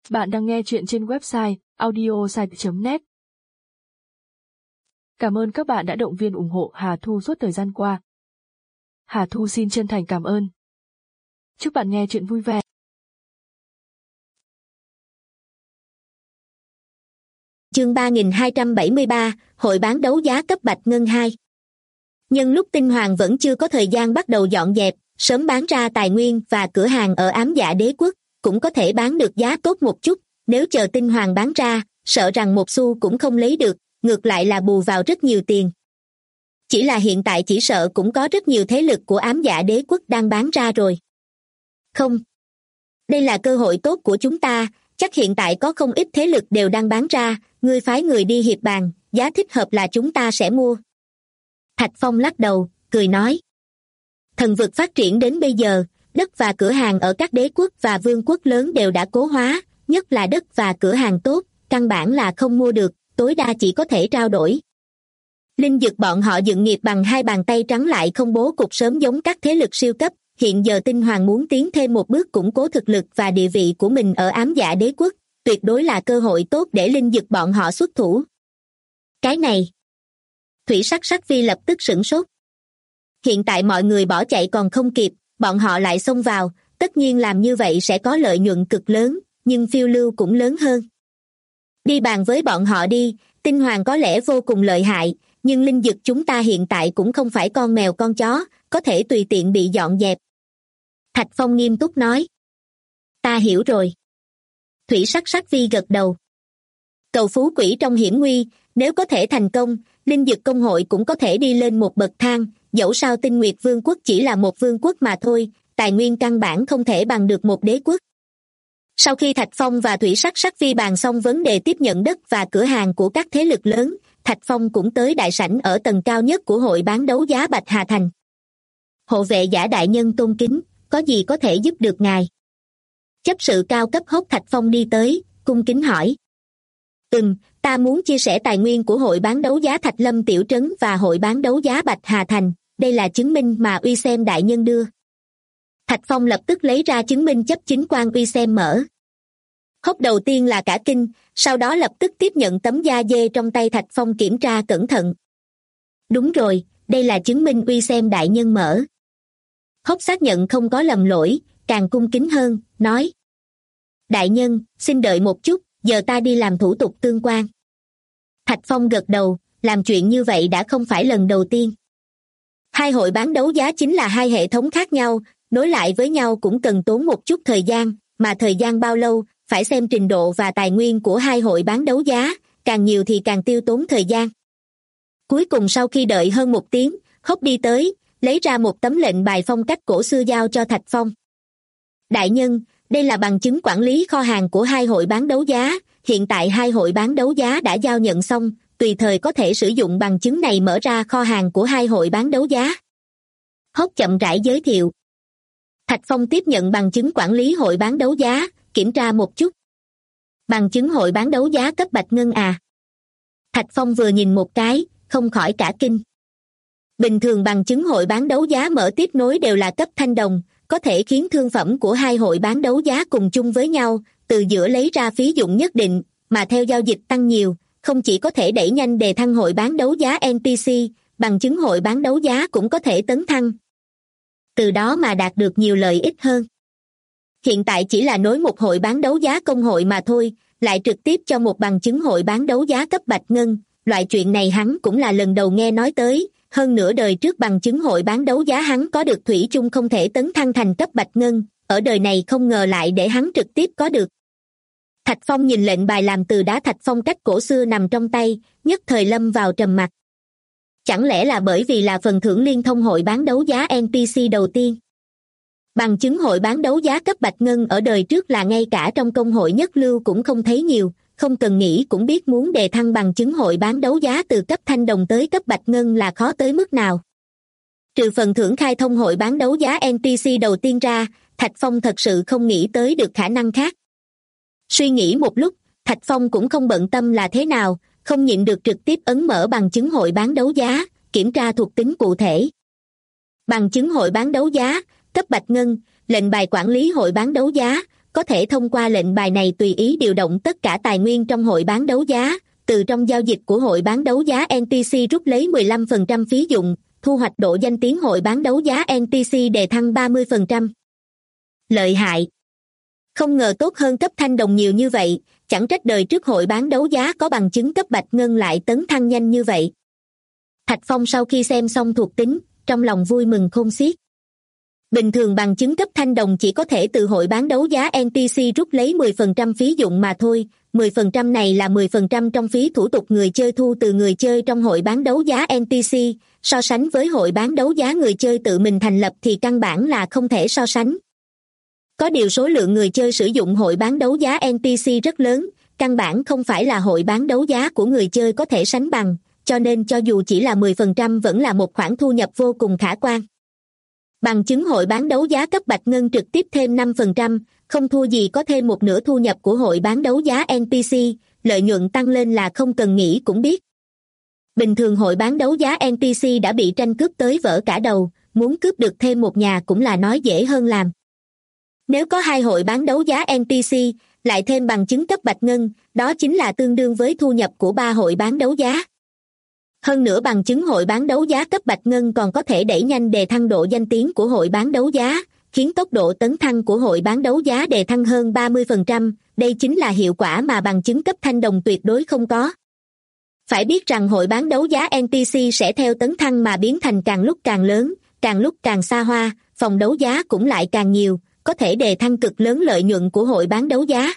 Bạn đang nghe chuyện trên website audiosite.net. Cảm ơn các bạn đã động viên ủng hộ Hà Thu suốt thời gian qua. Hà Thu xin chân thành cảm ơn. Chúc bạn nghe chuyện vui vẻ. Chương 3273, Hội bán đấu giá cấp Bạch Ngân 2. Nhân lúc Tinh Hoàng vẫn chưa có thời gian bắt đầu dọn dẹp, sớm bán ra tài nguyên và cửa hàng ở Ám Dạ Đế Quốc, cũng có thể bán được giá tốt một chút. Nếu chờ Tinh Hoàng bán ra, sợ rằng một xu cũng không lấy được, ngược lại là bù vào rất nhiều tiền. Chỉ là hiện tại chỉ sợ cũng có rất nhiều thế lực của Ám Dạ Đế Quốc đang bán ra rồi. Không. Đây là cơ hội tốt của chúng ta, chắc hiện tại có không ít thế lực đều đang bán ra, ngươi phái người đi hiệp bàn, giá thích hợp là chúng ta sẽ mua. Thạch Phong lắc đầu, cười nói. Thần vực phát triển đến bây giờ, đất và cửa hàng ở các đế quốc và vương quốc lớn đều đã cố hóa, nhất là đất và cửa hàng tốt, căn bản là không mua được, tối đa chỉ có thể trao đổi. Linh Dực bọn họ dựng nghiệp bằng hai bàn tay trắng lại không bố cục sớm giống các thế lực siêu cấp, hiện giờ Tinh Hoàng muốn tiến thêm một bước củng cố thực lực và địa vị của mình ở Ám Dạ Đế Quốc, tuyệt đối là cơ hội tốt để Linh Dực bọn họ xuất thủ. Cái này, Thủy Sắc Vi lập tức sửng sốt. Hiện tại mọi người bỏ chạy còn không kịp, bọn họ lại xông vào, tất nhiên làm như vậy sẽ có lợi nhuận cực lớn, nhưng phiêu lưu cũng lớn hơn. Đi bàn với bọn họ đi, Tinh Hoàng có lẽ vô cùng lợi hại, nhưng Linh Dực chúng ta hiện tại cũng không phải con mèo con chó, có thể tùy tiện bị dọn dẹp. Thạch Phong nghiêm túc nói. Ta hiểu rồi. Thủy Sắc Vi gật đầu. Cầu phú quỷ trong hiểm nguy, nếu có thể thành công, Linh Dực công hội cũng có thể đi lên một bậc thang, dẫu sao Tinh Nguyệt Vương quốc chỉ là một vương quốc mà thôi, tài nguyên căn bản không thể bằng được một đế quốc. Sau khi Thạch Phong và Thủy Sắc Vi bàn xong vấn đề tiếp nhận đất và cửa hàng của các thế lực lớn, Thạch Phong cũng tới đại sảnh ở tầng cao nhất của hội bán đấu giá Bạch Hà Thành. Hộ vệ giả đại nhân tôn kính, có gì có thể giúp được ngài? Chấp sự cao cấp Hốt Thạch Phong đi tới, cung kính hỏi. Ta muốn chia sẻ tài nguyên của hội bán đấu giá Thạch Lâm Tiểu Trấn và hội bán đấu giá Bạch Hà Thành, đây là chứng minh mà Uy Xem đại nhân đưa. Thạch Phong lập tức lấy ra chứng minh chấp chính quan Uy Xem mở. Hốt đầu tiên là cả kinh, sau đó lập tức tiếp nhận tấm da dê trong tay Thạch Phong kiểm tra cẩn thận. Đúng rồi, đây là chứng minh Uy Xem đại nhân mở. Hốt xác nhận không có lầm lỗi, càng cung kính hơn, nói. Đại nhân, xin đợi một chút, giờ ta đi làm thủ tục tương quan. Thạch Phong gật đầu, làm chuyện như vậy đã không phải lần đầu tiên. Hai hội bán đấu giá chính là hai hệ thống khác nhau, nối lại với nhau cũng cần tốn một chút thời gian, mà thời gian bao lâu, phải xem trình độ và tài nguyên của hai hội bán đấu giá, càng nhiều thì càng tiêu tốn thời gian. Cuối cùng sau khi đợi hơn một tiếng, Hốt đi tới, lấy ra một tấm lệnh bài phong cách cổ xưa giao cho Thạch Phong. Đại nhân, đây là bằng chứng quản lý kho hàng của hai hội bán đấu giá, hiện tại hai hội bán đấu giá đã giao nhận xong, tùy thời có thể sử dụng bằng chứng này mở ra kho hàng của hai hội bán đấu giá. Hốt chậm rãi giới thiệu. Thạch Phong tiếp nhận bằng chứng quản lý hội bán đấu giá, kiểm tra một chút. Bằng chứng hội bán đấu giá cấp Bạch Ngân à? Thạch Phong vừa nhìn một cái, không khỏi cả kinh. Bình thường bằng chứng hội bán đấu giá mở tiếp nối đều là cấp thanh đồng, có thể khiến thương phẩm của hai hội bán đấu giá cùng chung với nhau, từ giữa lấy ra phí dụng nhất định, mà theo giao dịch tăng nhiều, không chỉ có thể đẩy nhanh đề thăng hội bán đấu giá NPC, bằng chứng hội bán đấu giá cũng có thể tấn thăng. Từ đó mà đạt được nhiều lợi ích hơn. Hiện tại chỉ là nối một hội bán đấu giá công hội mà thôi, lại trực tiếp cho một bằng chứng hội bán đấu giá cấp Bạch Ngân, loại chuyện này hắn cũng là lần đầu nghe nói tới, hơn nửa đời trước bằng chứng hội bán đấu giá hắn có được thủy chung không thể tấn thăng thành cấp Bạch Ngân, ở đời này không ngờ lại để hắn trực tiếp có được. Thạch Phong nhìn lệnh bài làm từ đá thạch phong cách cổ xưa nằm trong tay, nhất thời lâm vào trầm mặc. Chẳng lẽ là bởi vì là phần thưởng liên thông hội bán đấu giá NPC đầu tiên? Bằng chứng hội bán đấu giá cấp Bạch Ngân ở đời trước là ngay cả trong công hội nhất lưu cũng không thấy nhiều, không cần nghĩ cũng biết muốn đề thăng bằng chứng hội bán đấu giá từ cấp thanh đồng tới cấp Bạch Ngân là khó tới mức nào. Trừ phần thưởng khai thông hội bán đấu giá NPC đầu tiên ra, Thạch Phong thật sự không nghĩ tới được khả năng khác. Suy nghĩ một lúc, Thạch Phong cũng không bận tâm là thế nào, không nhịn được trực tiếp ấn mở bằng chứng hội bán đấu giá, kiểm tra thuộc tính cụ thể. Bằng chứng hội bán đấu giá, cấp Bạch Ngân, lệnh bài quản lý hội bán đấu giá, có thể thông qua lệnh bài này tùy ý điều động tất cả tài nguyên trong hội bán đấu giá, từ trong giao dịch của hội bán đấu giá NTC rút lấy 15% phí dụng, thu hoạch độ danh tiếng hội bán đấu giá NTC đề thăng 30%. Lợi hại! Không ngờ tốt hơn cấp thanh đồng nhiều như vậy, chẳng trách đời trước hội bán đấu giá có bằng chứng cấp bạch ngân lại tấn thăng nhanh như vậy. Thạch Phong sau khi xem xong thuộc tính, trong lòng vui mừng khôn xiết. Bình thường bằng chứng cấp thanh đồng chỉ có thể từ hội bán đấu giá NTC rút lấy 10% phí dụng mà thôi, 10% này là 10% trong phí thủ tục người chơi thu từ người chơi trong hội bán đấu giá NTC, so sánh với hội bán đấu giá người chơi tự mình thành lập thì căn bản là không thể so sánh. Có điều số lượng người chơi sử dụng hội bán đấu giá NTC rất lớn, căn bản không phải là hội bán đấu giá của người chơi có thể sánh bằng, cho nên cho dù chỉ là 10% vẫn là một khoản thu nhập vô cùng khả quan. Bằng chứng hội bán đấu giá cấp bạch ngân trực tiếp thêm 5%, không thua gì có thêm một nửa thu nhập của hội bán đấu giá NPC, lợi nhuận tăng lên là không cần nghĩ cũng biết. Bình thường hội bán đấu giá NPC đã bị tranh cướp tới vỡ cả đầu, muốn cướp được thêm một nhà cũng là nói dễ hơn làm. Nếu có 2 hội bán đấu giá NPC, lại thêm bằng chứng cấp bạch ngân, đó chính là tương đương với thu nhập của 3 hội bán đấu giá. Hơn nữa bằng chứng hội bán đấu giá cấp bạch ngân còn có thể đẩy nhanh đề thăng độ danh tiếng của hội bán đấu giá, khiến tốc độ tấn thăng của hội bán đấu giá đề thăng hơn 30%, đây chính là hiệu quả mà bằng chứng cấp thanh đồng tuyệt đối không có. Phải biết rằng hội bán đấu giá NTC sẽ theo tấn thăng mà biến thành càng lúc càng lớn, càng lúc càng xa hoa, phòng đấu giá cũng lại càng nhiều, có thể đề thăng cực lớn lợi nhuận của hội bán đấu giá.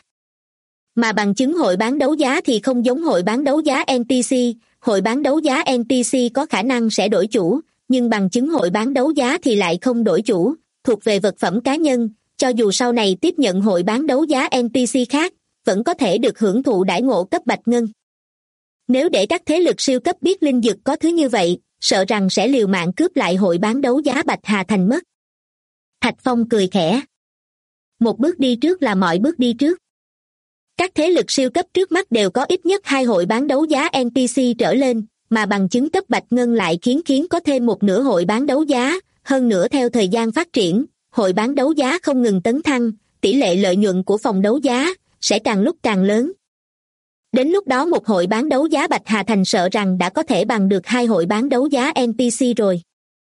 Mà bằng chứng hội bán đấu giá thì không giống hội bán đấu giá NTC, hội bán đấu giá NTC có khả năng sẽ đổi chủ, nhưng bằng chứng hội bán đấu giá thì lại không đổi chủ, thuộc về vật phẩm cá nhân, cho dù sau này tiếp nhận hội bán đấu giá NTC khác, vẫn có thể được hưởng thụ đãi ngộ cấp bạch ngân. Nếu để các thế lực siêu cấp biết linh dược có thứ như vậy, sợ rằng sẽ liều mạng cướp lại hội bán đấu giá Bạch Hà Thành mất. Thạch Phong cười khẽ. Một bước đi trước là mọi bước đi trước. Các thế lực siêu cấp trước mắt đều có ít nhất 2 hội bán đấu giá NPC trở lên, mà bằng chứng cấp bạch ngân lại khiến có thêm một nửa hội bán đấu giá, hơn nữa theo thời gian phát triển, hội bán đấu giá không ngừng tấn thăng, tỷ lệ lợi nhuận của phòng đấu giá sẽ càng lúc càng lớn. Đến lúc đó một hội bán đấu giá Bạch Hà Thành sợ rằng đã có thể bằng được 2 hội bán đấu giá NPC rồi.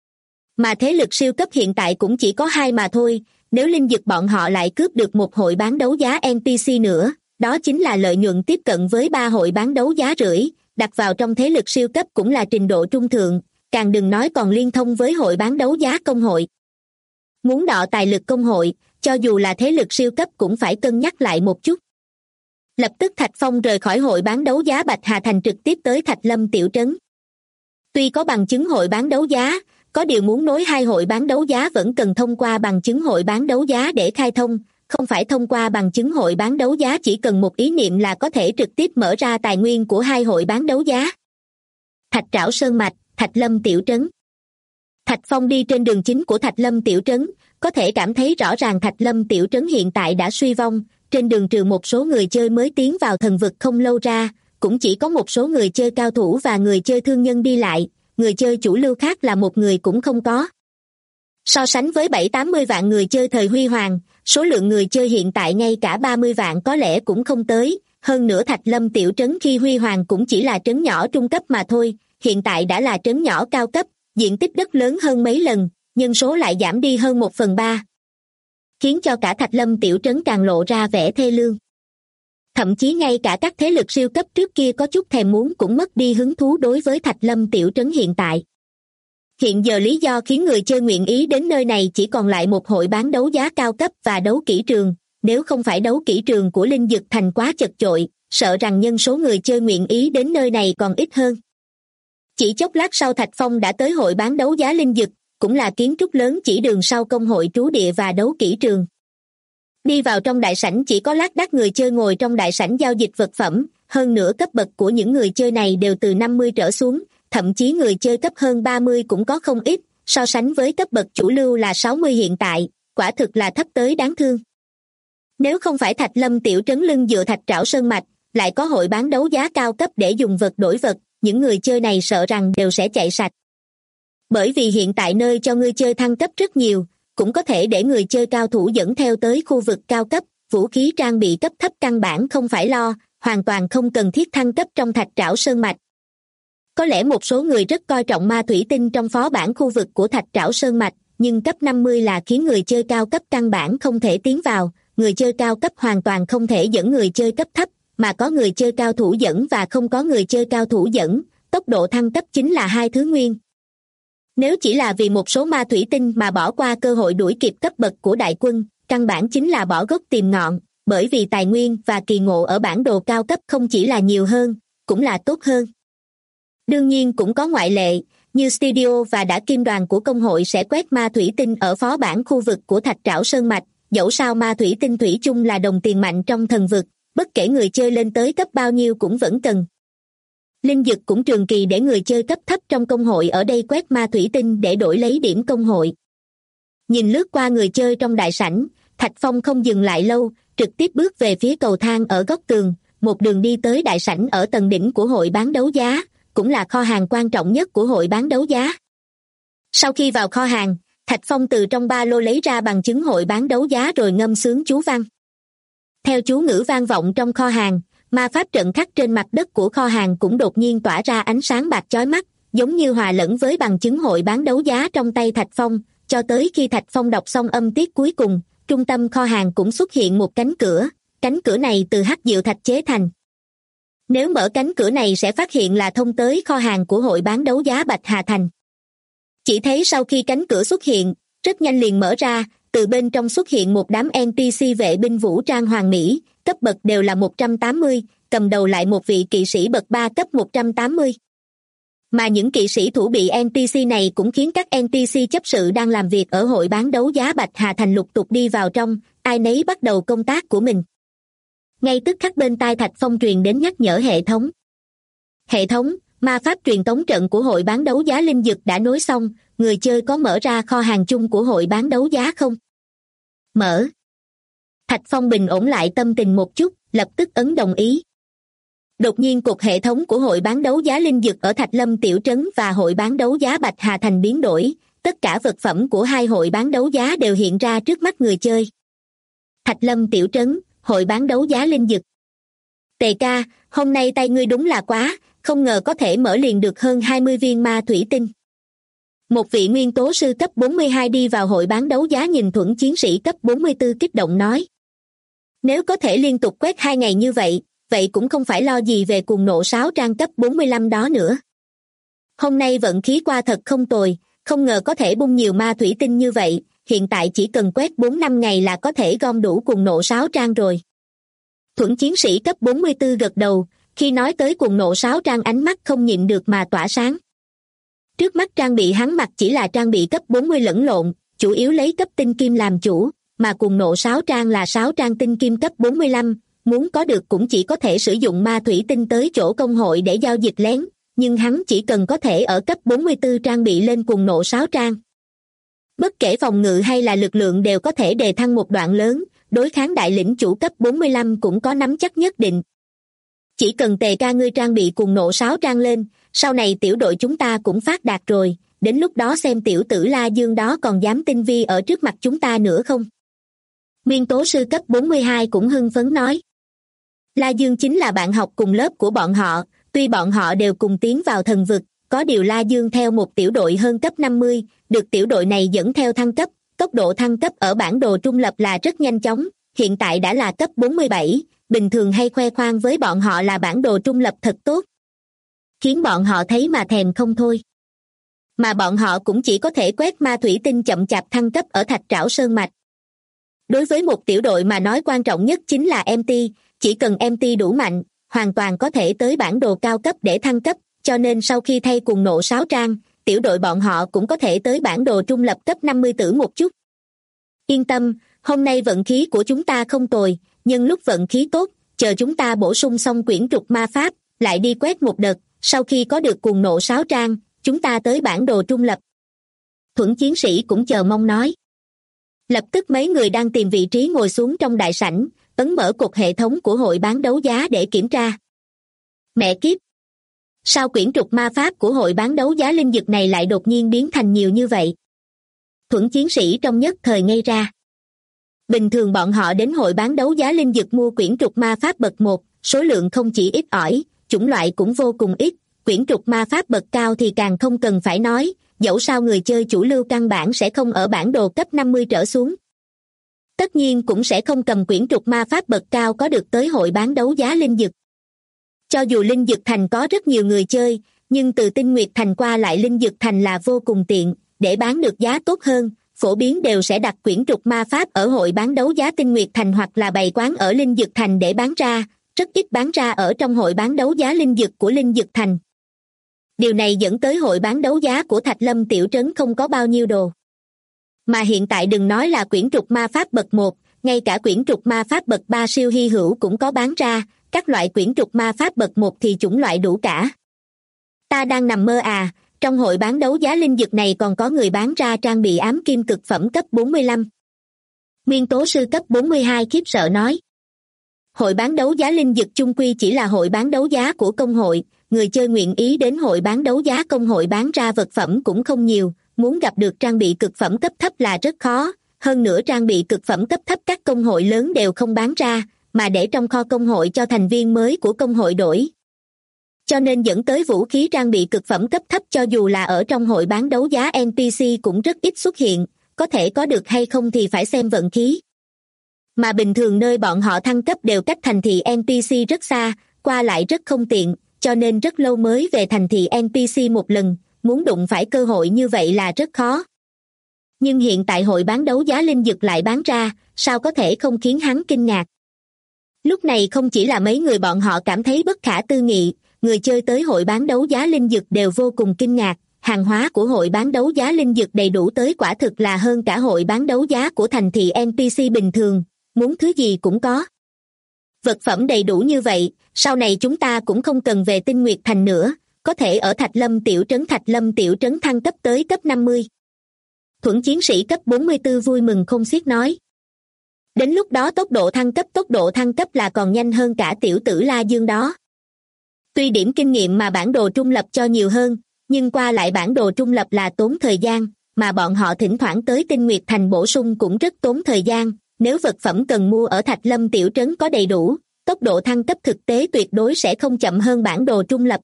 Mà thế lực siêu cấp hiện tại cũng chỉ có 2 mà thôi, nếu linh dực bọn họ lại cướp được một hội bán đấu giá NPC nữa, đó chính là lợi nhuận tiếp cận với 3 hội bán đấu giá rưỡi, đặt vào trong thế lực siêu cấp cũng là trình độ trung thượng, càng đừng nói còn liên thông với hội bán đấu giá công hội. Muốn đọ tài lực công hội, cho dù là thế lực siêu cấp cũng phải cân nhắc lại một chút. Lập tức Thạch Phong rời khỏi hội bán đấu giá Bạch Hà Thành trực tiếp tới Thạch Lâm tiểu trấn. Tuy có bằng chứng hội bán đấu giá, có điều muốn nối 2 hội bán đấu giá vẫn cần thông qua bằng chứng hội bán đấu giá để khai thông, không phải thông qua bằng chứng hội bán đấu giá chỉ cần một ý niệm là có thể trực tiếp mở ra tài nguyên của 2 hội bán đấu giá. Thạch Trảo Sơn Mạch, Thạch Lâm tiểu trấn. Thạch Phong đi trên đường chính của Thạch Lâm tiểu trấn, có thể cảm thấy rõ ràng Thạch Lâm tiểu trấn hiện tại đã suy vong, trên đường trừ một số người chơi mới tiến vào thần vực không lâu ra, cũng chỉ có một số người chơi cao thủ và người chơi thương nhân đi lại, người chơi chủ lưu khác là một người cũng không có. So sánh với 70-80 vạn người chơi thời huy hoàng, số lượng người chơi hiện tại ngay cả 30 vạn có lẽ cũng không tới, hơn nữa Thạch Lâm tiểu trấn khi huy hoàng cũng chỉ là trấn nhỏ trung cấp mà thôi, hiện tại đã là trấn nhỏ cao cấp, diện tích đất lớn hơn mấy lần, nhân số lại giảm đi hơn 1/3. Khiến cho cả Thạch Lâm tiểu trấn càng lộ ra vẻ thê lương. Thậm chí ngay cả các thế lực siêu cấp trước kia có chút thèm muốn cũng mất đi hứng thú đối với Thạch Lâm tiểu trấn hiện tại. Hiện giờ lý do khiến người chơi nguyện ý đến nơi này chỉ còn lại một hội bán đấu giá cao cấp và đấu kỹ trường, nếu không phải đấu kỹ trường của Linh Dực Thành quá chật chội, sợ rằng nhân số người chơi nguyện ý đến nơi này còn ít hơn. Chỉ chốc lát sau Thạch Phong đã tới hội bán đấu giá Linh Dực, cũng là kiến trúc lớn chỉ đường sau công hội trú địa và đấu kỹ trường. Đi vào trong đại sảnh chỉ có lác đác người chơi ngồi trong đại sảnh giao dịch vật phẩm, hơn nữa cấp bậc của những người chơi này đều từ 50 trở xuống, thậm chí người chơi cấp hơn 30 cũng có không ít, so sánh với cấp bậc chủ lưu là 60 hiện tại, quả thực là thấp tới đáng thương. Nếu không phải Thạch Lâm tiểu trấn lưng dựa Thạch Trảo Sơn Mạch, lại có hội bán đấu giá cao cấp để dùng vật đổi vật, những người chơi này sợ rằng đều sẽ chạy sạch. Bởi vì hiện tại nơi cho người chơi thăng cấp rất nhiều, cũng có thể để người chơi cao thủ dẫn theo tới khu vực cao cấp, vũ khí trang bị cấp thấp căn bản không phải lo, hoàn toàn không cần thiết thăng cấp trong Thạch Trảo Sơn Mạch. Có lẽ một số người rất coi trọng ma thủy tinh trong phó bản khu vực của Thạch Trảo Sơn Mạch, nhưng cấp 50 là khiến người chơi cao cấp căn bản không thể tiến vào, người chơi cao cấp hoàn toàn không thể dẫn người chơi cấp thấp, mà có người chơi cao thủ dẫn và không có người chơi cao thủ dẫn, tốc độ thăng cấp chính là hai thứ nguyên. Nếu chỉ là vì một số ma thủy tinh mà bỏ qua cơ hội đuổi kịp cấp bậc của đại quân, căn bản chính là bỏ gốc tìm ngọn, bởi vì tài nguyên và kỳ ngộ ở bản đồ cao cấp không chỉ là nhiều hơn, cũng là tốt hơn. Đương nhiên cũng có ngoại lệ, như Studio và đã kim đoàn của công hội sẽ quét ma thủy tinh ở phó bản khu vực của Thạch Trảo Sơn Mạch, dẫu sao ma thủy tinh thủy chung là đồng tiền mạnh trong thần vực, bất kể người chơi lên tới cấp bao nhiêu cũng vẫn cần. Linh Dực cũng trường kỳ để người chơi cấp thấp trong công hội ở đây quét ma thủy tinh để đổi lấy điểm công hội. Nhìn lướt qua người chơi trong đại sảnh, Thạch Phong không dừng lại lâu, trực tiếp bước về phía cầu thang ở góc tường, một đường đi tới đại sảnh ở tầng đỉnh của hội bán đấu giá, cũng là kho hàng quan trọng nhất của hội bán đấu giá. Sau khi vào kho hàng, Thạch Phong từ trong ba lô lấy ra bằng chứng hội bán đấu giá rồi ngâm sướng chú văn. Theo chú ngữ vang vọng trong kho hàng, ma pháp trận khắc trên mặt đất của kho hàng cũng đột nhiên tỏa ra ánh sáng bạc chói mắt, giống như hòa lẫn với bằng chứng hội bán đấu giá trong tay Thạch Phong, cho tới khi Thạch Phong đọc xong âm tiết cuối cùng, trung tâm kho hàng cũng xuất hiện một cánh cửa này từ hắc diệu thạch chế thành. Nếu mở cánh cửa này sẽ phát hiện là thông tới kho hàng của hội bán đấu giá Bạch Hà Thành. Chỉ thấy sau khi cánh cửa xuất hiện, rất nhanh liền mở ra, từ bên trong xuất hiện một đám NPC vệ binh vũ trang hoàng mỹ, cấp bậc đều là 180, cầm đầu lại một vị kỵ sĩ bậc 3 cấp 180. Mà những kỵ sĩ thủ bị NPC này cũng khiến các NPC chấp sự đang làm việc ở hội bán đấu giá Bạch Hà Thành lục tục đi vào trong, ai nấy bắt đầu công tác của mình. Ngay tức khắc bên tai Thạch Phong truyền đến nhắc nhở hệ thống. Hệ thống, ma pháp truyền tống trận của hội bán đấu giá Linh Dực đã nối xong, người chơi có mở ra kho hàng chung của hội bán đấu giá không? Mở. Thạch Phong bình ổn lại tâm tình một chút, lập tức ấn đồng ý. Đột nhiên cột hệ thống của hội bán đấu giá Linh Dực ở Thạch Lâm Tiểu Trấn và hội bán đấu giá Bạch Hà Thành biến đổi, tất cả vật phẩm của hai hội bán đấu giá đều hiện ra trước mắt người chơi. Thạch Lâm Tiểu Trấn, hội bán đấu giá Linh Dực. Tề ca, hôm nay tay ngươi đúng là quá, không ngờ có thể mở liền được hơn 20 viên ma thủy tinh. Một vị nguyên tố sư cấp 42 đi vào hội bán đấu giá nhìn Thuẫn chiến sĩ cấp 44 kích động nói. Nếu có thể liên tục quét 2 ngày như vậy, vậy cũng không phải lo gì về cuồng nộ 6 trang cấp 45 đó nữa. Hôm nay vận khí qua thật không tồi, không ngờ có thể bung nhiều ma thủy tinh như vậy, hiện tại chỉ cần quét 4-5 ngày là có thể gom đủ cuồng nộ 6 trang rồi. Thuẫn chiến sĩ cấp 44 gật đầu, khi nói tới cuồng nộ 6 trang ánh mắt không nhịn được mà tỏa sáng. Trước mắt trang bị hắn mặc chỉ là trang bị cấp 40 lẫn lộn, chủ yếu lấy cấp tinh kim làm chủ, mà cuồng nộ 6 trang là 6 trang tinh kim cấp 45, muốn có được cũng chỉ có thể sử dụng ma thủy tinh tới chỗ công hội để giao dịch lén, nhưng hắn chỉ cần có thể ở cấp 44 trang bị lên cuồng nộ 6 trang. Bất kể phòng ngự hay là lực lượng đều có thể đề thăng một đoạn lớn, đối kháng đại lĩnh chủ cấp 45 cũng có nắm chắc nhất định. Chỉ cần Tề ca ngươi trang bị cuồng nộ 6 trang lên, sau này tiểu đội chúng ta cũng phát đạt rồi, đến lúc đó xem tiểu tử La Dương đó còn dám tinh vi ở trước mặt chúng ta nữa không? Nguyên tố sư cấp 42 cũng hưng phấn nói. La Dương chính là bạn học cùng lớp của bọn họ, tuy bọn họ đều cùng tiến vào thần vực, có điều La Dương theo một tiểu đội hơn cấp 50, được tiểu đội này dẫn theo thăng cấp, tốc độ thăng cấp ở bản đồ trung lập là rất nhanh chóng, hiện tại đã là cấp 47, bình thường hay khoe khoang với bọn họ là bản đồ trung lập thật tốt. Khiến bọn họ thấy mà thèm không thôi. Mà bọn họ cũng chỉ có thể quét ma thủy tinh chậm chạp thăng cấp ở Thạch Trảo Sơn Mạch. Đối với một tiểu đội mà nói quan trọng nhất chính là MT, chỉ cần MT đủ mạnh, hoàn toàn có thể tới bản đồ cao cấp để thăng cấp, cho nên sau khi thay cuồng nộ 6 trang, tiểu đội bọn họ cũng có thể tới bản đồ trung lập cấp 50 tử một chút. Yên tâm, hôm nay vận khí của chúng ta không tồi, nhưng lúc vận khí tốt, chờ chúng ta bổ sung xong quyển trục ma pháp, lại đi quét một đợt, sau khi có được cuồng nộ 6 trang, chúng ta tới bản đồ trung lập. Thuẫn chiến sĩ cũng chờ mong nói. Lập tức mấy người đang tìm vị trí ngồi xuống trong đại sảnh, ấn mở cột hệ thống của hội bán đấu giá để kiểm tra. Mẹ kiếp! Sao quyển trục ma pháp của hội bán đấu giá linh dực này lại đột nhiên biến thành nhiều như vậy? Thuẫn chiến sĩ trong nhất thời ngây ra. Bình thường bọn họ đến hội bán đấu giá linh dược mua quyển trục ma pháp bậc 1, số lượng không chỉ ít ỏi, chủng loại cũng vô cùng ít, quyển trục ma pháp bậc cao thì càng không cần phải nói, dẫu sao người chơi chủ lưu căn bản sẽ không ở bản đồ cấp 50 trở xuống. Tất nhiên cũng sẽ không cầm quyển trục ma pháp bậc cao có được tới hội bán đấu giá linh dược. Cho dù linh dược thành có rất nhiều người chơi, nhưng từ Tinh Nguyệt Thành qua lại linh dược thành là vô cùng tiện, để bán được giá tốt hơn, phổ biến đều sẽ đặt quyển trục ma pháp ở hội bán đấu giá Tinh Nguyệt Thành hoặc là bày quán ở linh dược thành để bán ra, rất ít bán ra ở trong hội bán đấu giá linh dược của linh dược thành. Điều này dẫn tới hội bán đấu giá của Thạch Lâm tiểu trấn không có bao nhiêu đồ. Mà hiện tại đừng nói là quyển trục ma pháp bậc 1, ngay cả quyển trục ma pháp bậc 3 siêu hy hữu cũng có bán ra, các loại quyển trục ma pháp bậc 1 thì chủng loại đủ cả. Ta đang nằm mơ à, trong hội bán đấu giá linh dược này còn có người bán ra trang bị ám kim cực phẩm cấp 45. Nguyên tố sư cấp 42 khiếp sợ nói. Hội bán đấu giá linh dược chung quy chỉ là hội bán đấu giá của công hội, người chơi nguyện ý đến hội bán đấu giá công hội bán ra vật phẩm cũng không nhiều, muốn gặp được trang bị cực phẩm cấp thấp là rất khó, hơn nữa trang bị cực phẩm cấp thấp các công hội lớn đều không bán ra, mà để trong kho công hội cho thành viên mới của công hội đổi. Cho nên dẫn tới vũ khí trang bị cực phẩm cấp thấp cho dù là ở trong hội bán đấu giá NPC cũng rất ít xuất hiện, có thể có được hay không thì phải xem vận khí. Mà bình thường nơi bọn họ thăng cấp đều cách thành thị NPC rất xa, qua lại rất không tiện, cho nên rất lâu mới về thành thị NPC một lần, muốn đụng phải cơ hội như vậy là rất khó. Nhưng hiện tại hội bán đấu giá linh dược lại bán ra, sao có thể không khiến hắn kinh ngạc. Lúc này không chỉ là mấy người bọn họ cảm thấy bất khả tư nghị, người chơi tới hội bán đấu giá linh dược đều vô cùng kinh ngạc, hàng hóa của hội bán đấu giá linh dược đầy đủ tới quả thực là hơn cả hội bán đấu giá của thành thị NPC bình thường, muốn thứ gì cũng có. Vật phẩm đầy đủ như vậy, sau này chúng ta cũng không cần về Tinh Nguyệt Thành nữa, có thể ở Thạch Lâm tiểu trấn thăng cấp tới cấp 50. Thuẫn chiến sĩ cấp 44 vui mừng không xiết nói. Đến lúc đó tốc độ thăng cấp là còn nhanh hơn cả tiểu tử La Dương đó. Tuy điểm kinh nghiệm mà bản đồ trung lập cho nhiều hơn, nhưng qua lại bản đồ trung lập là tốn thời gian, mà bọn họ thỉnh thoảng tới Tinh Nguyệt Thành bổ sung cũng rất tốn thời gian, nếu vật phẩm cần mua ở Thạch Lâm tiểu trấn có đầy đủ, tốc độ thăng cấp thực tế tuyệt đối sẽ không chậm hơn bản đồ trung lập.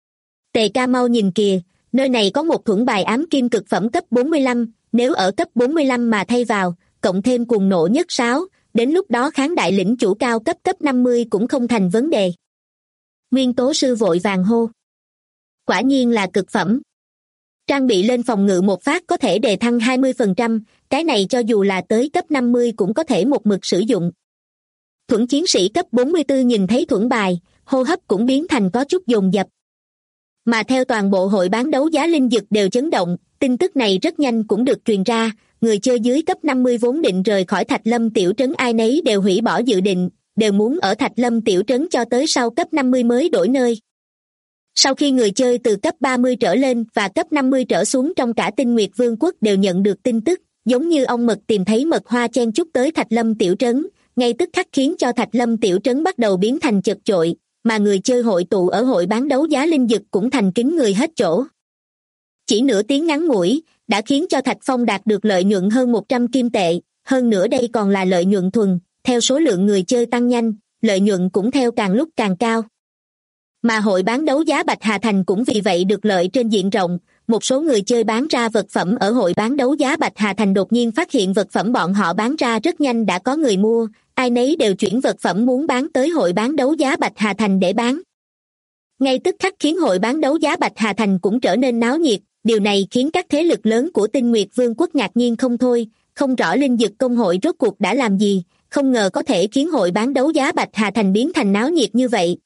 Tề ca mau nhìn kìa, nơi này có một thuẫn bài ám kim cực phẩm cấp 45, nếu ở cấp 45 mà thay vào, cộng thêm cuồng nộ nhất sáo, đến lúc đó kháng đại lĩnh chủ cao cấp 50 cũng không thành vấn đề. Nguyên tố sư vội vàng hô. Quả nhiên là cực phẩm. Trang bị lên phòng ngự một phát có thể đề thăng 20%, cái này cho dù là tới cấp 50 cũng có thể một mực sử dụng. Thuẫn chiến sĩ cấp 44 nhìn thấy thuẫn bài, hô hấp cũng biến thành có chút dồn dập. Mà theo toàn bộ hội bán đấu giá linh dược đều chấn động, tin tức này rất nhanh cũng được truyền ra, người chơi dưới cấp 50 vốn định rời khỏi Thạch Lâm tiểu trấn ai nấy đều hủy bỏ dự định, đều muốn ở Thạch Lâm tiểu trấn cho tới sau cấp 50 mới đổi nơi. Sau khi người chơi từ cấp 30 trở lên và cấp 50 trở xuống trong cả Tinh Nguyệt Vương quốc đều nhận được tin tức, giống như ong mật tìm thấy mật hoa chen chúc tới Thạch Lâm tiểu trấn, ngay tức khắc khiến cho Thạch Lâm tiểu trấn bắt đầu biến thành chật chội, mà người chơi hội tụ ở hội bán đấu giá linh dược cũng thành kín người hết chỗ. Chỉ nửa tiếng ngắn ngủi, đã khiến cho Thạch Phong đạt được lợi nhuận hơn 100 kim tệ, hơn nữa đây còn là lợi nhuận thuần, theo số lượng người chơi tăng nhanh, lợi nhuận cũng theo càng lúc càng cao. Mà hội bán đấu giá Bạch Hà Thành cũng vì vậy được lợi trên diện rộng, một số người chơi bán ra vật phẩm ở hội bán đấu giá Bạch Hà Thành đột nhiên phát hiện vật phẩm bọn họ bán ra rất nhanh đã có người mua, ai nấy đều chuyển vật phẩm muốn bán tới hội bán đấu giá Bạch Hà Thành để bán. Ngay tức khắc khiến hội bán đấu giá Bạch Hà Thành cũng trở nên náo nhiệt, điều này khiến các thế lực lớn của Tinh Nguyệt Vương quốc ngạc nhiên không thôi, không rõ linh dược công hội rốt cuộc đã làm gì, không ngờ có thể khiến hội bán đấu giá Bạch Hà Thành biến thành náo nhiệt như vậy.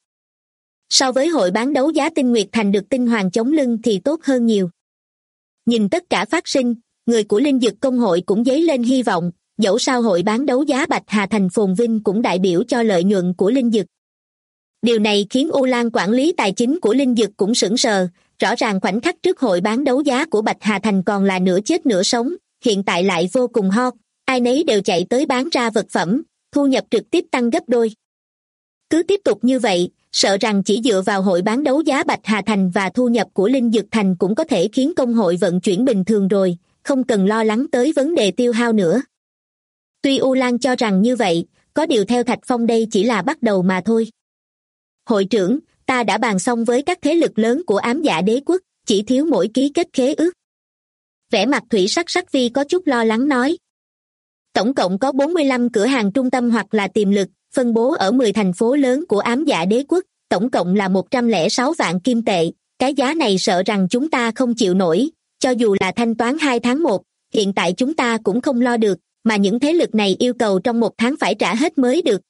So với hội bán đấu giá Tinh Nguyệt Thành được Tinh Hoàng chống lưng thì tốt hơn nhiều. Nhìn tất cả phát sinh, người của linh dược công hội cũng dấy lên hy vọng, dẫu sao hội bán đấu giá Bạch Hà Thành phồn vinh cũng đại biểu cho lợi nhuận của linh dược. Điều này khiến U Lan quản lý tài chính của linh dược cũng sững sờ, rõ ràng khoảnh khắc trước hội bán đấu giá của Bạch Hà Thành còn là nửa chết nửa sống, hiện tại lại vô cùng hot, ai nấy đều chạy tới bán ra vật phẩm, thu nhập trực tiếp tăng gấp đôi. Cứ tiếp tục như vậy, sợ rằng chỉ dựa vào hội bán đấu giá Bạch Hà Thành và thu nhập của Linh Dược Thành cũng có thể khiến công hội vận chuyển bình thường rồi, không cần lo lắng tới vấn đề tiêu hao nữa. Tuy U Lan cho rằng như vậy, có điều theo Thạch Phong đây chỉ là bắt đầu mà thôi. Hội trưởng, ta đã bàn xong với các thế lực lớn của Ám Dạ Đế quốc, chỉ thiếu mỗi ký kết khế ước. Vẻ mặt Thủy Sắc Sắc Vi có chút lo lắng nói. Tổng cộng có 45 cửa hàng trung tâm hoặc là tiềm lực, phân bố ở 10 thành phố lớn của Ám Dạ Đế quốc, tổng cộng là 106 vạn kim tệ. Cái giá này sợ rằng chúng ta không chịu nổi, cho dù là thanh toán 2 tháng 1, hiện tại chúng ta cũng không lo được, mà những thế lực này yêu cầu trong 1 tháng phải trả hết mới được.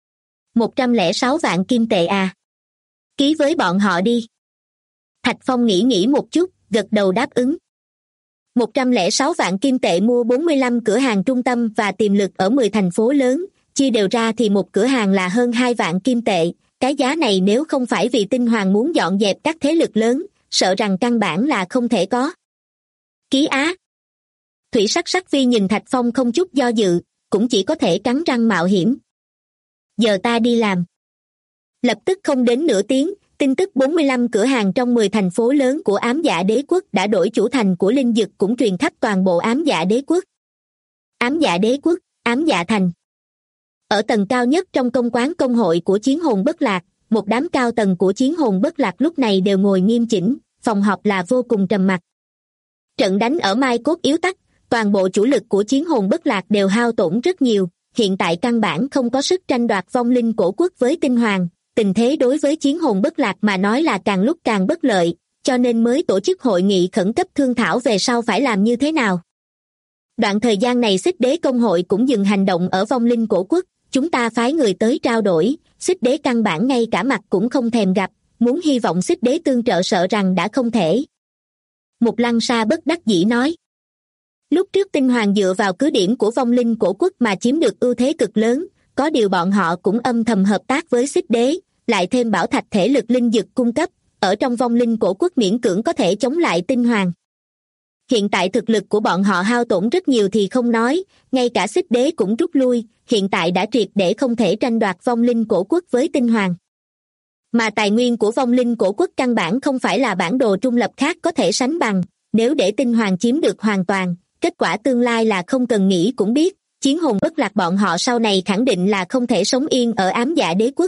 106 vạn kim tệ à? Ký với bọn họ đi. Thạch Phong nghĩ một chút, gật đầu đáp ứng. 106 vạn kim tệ mua 45 cửa hàng trung tâm và tiềm lực ở 10 thành phố lớn, chia đều ra thì một cửa hàng là hơn 2 vạn kim tệ. Cái giá này nếu không phải vì Tinh Hoàng muốn dọn dẹp các thế lực lớn, sợ rằng căn bản là không thể có. Ký á. Thủy Sắc Sắc Vi nhìn Thạch Phong không chút do dự, cũng chỉ có thể cắn răng mạo hiểm. Giờ ta đi làm. Lập tức không đến nửa tiếng, tin tức 45 cửa hàng trong 10 thành phố lớn của Ám Dạ Đế quốc đã đổi chủ thành của linh dực cũng truyền khắp toàn bộ Ám Dạ Đế quốc. Ám Dạ Đế quốc, Ám Dạ thành. Ở tầng cao nhất trong công quán công hội của Chiến Hồn Bất Lạc, một đám cao tầng của Chiến Hồn Bất Lạc lúc này đều ngồi nghiêm chỉnh, phòng họp là vô cùng trầm mặc. Trận đánh ở Mai Cốt yếu tắc, toàn bộ chủ lực của Chiến Hồn Bất Lạc đều hao tổn rất nhiều, hiện tại căn bản không có sức tranh đoạt vong linh cổ quốc với Tinh Hoàng, tình thế đối với Chiến Hồn Bất Lạc mà nói là càng lúc càng bất lợi, cho nên mới tổ chức hội nghị khẩn cấp thương thảo về sau phải làm như thế nào. Đoạn thời gian này Xích Đế công hội cũng dừng hành động ở vong linh cổ quốc, chúng ta phái người tới trao đổi, Xích Đế căn bản ngay cả mặt cũng không thèm gặp, muốn hy vọng Xích Đế tương trợ sợ rằng đã không thể. Mục Lăng Sa bất đắc dĩ nói. Lúc trước Tinh Hoàng dựa vào cứ điểm của vong linh cổ quốc mà chiếm được ưu thế cực lớn, có điều bọn họ cũng âm thầm hợp tác với Xích Đế, lại thêm bảo thạch thể lực linh dực cung cấp, ở trong vong linh cổ quốc miễn cưỡng có thể chống lại Tinh Hoàng. Hiện tại thực lực của bọn họ hao tổn rất nhiều thì không nói, ngay cả Xích Đế cũng rút lui, hiện tại đã triệt để không thể tranh đoạt vong linh cổ quốc với Tinh Hoàng. Mà tài nguyên của vong linh cổ quốc căn bản không phải là bản đồ trung lập khác có thể sánh bằng, nếu để Tinh Hoàng chiếm được hoàn toàn, kết quả tương lai là không cần nghĩ cũng biết, Chiến Hồn Bất Lạc bọn họ sau này khẳng định là không thể sống yên ở Ám Dạ Đế quốc.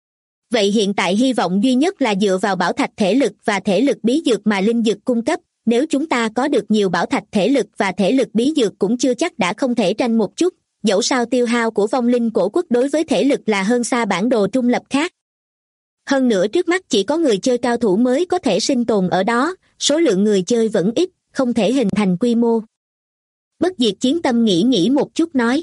Vậy hiện tại hy vọng duy nhất là dựa vào bảo thạch thể lực và thể lực bí dược mà linh dược cung cấp, nếu chúng ta có được nhiều bảo thạch thể lực và thể lực bí dược cũng chưa chắc đã không thể tranh một chút, dẫu sao tiêu hao của vong linh cổ quốc đối với thể lực là hơn xa bản đồ trung lập khác. Hơn nữa trước mắt chỉ có người chơi cao thủ mới có thể sinh tồn ở đó, số lượng người chơi vẫn ít, không thể hình thành quy mô. Bất Diệt Chiến Tâm nghĩ một chút nói.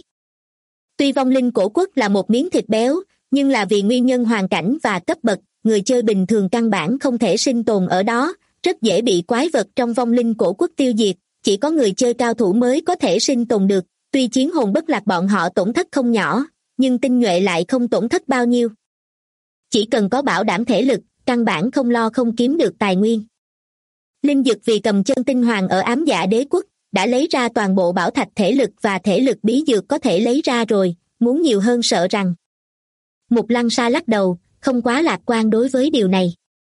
Tuy vong linh cổ quốc là một miếng thịt béo, nhưng là vì nguyên nhân hoàn cảnh và cấp bậc, người chơi bình thường căn bản không thể sinh tồn ở đó, rất dễ bị quái vật trong vong linh cổ quốc tiêu diệt, chỉ có người chơi cao thủ mới có thể sinh tồn được. Tuy Chiến Hồn Bất Lạc bọn họ tổn thất không nhỏ, nhưng tinh nhuệ lại không tổn thất bao nhiêu. Chỉ cần có bảo đảm thể lực, căn bản không lo không kiếm được tài nguyên. Linh Dực vì cầm chân Tinh Hoàng ở Ám Dạ Đế quốc, đã lấy ra toàn bộ bảo thạch thể lực và thể lực bí dược có thể lấy ra rồi, muốn nhiều hơn sợ rằng. Mục Lăng Sa lắc đầu, không quá lạc quan đối với điều này.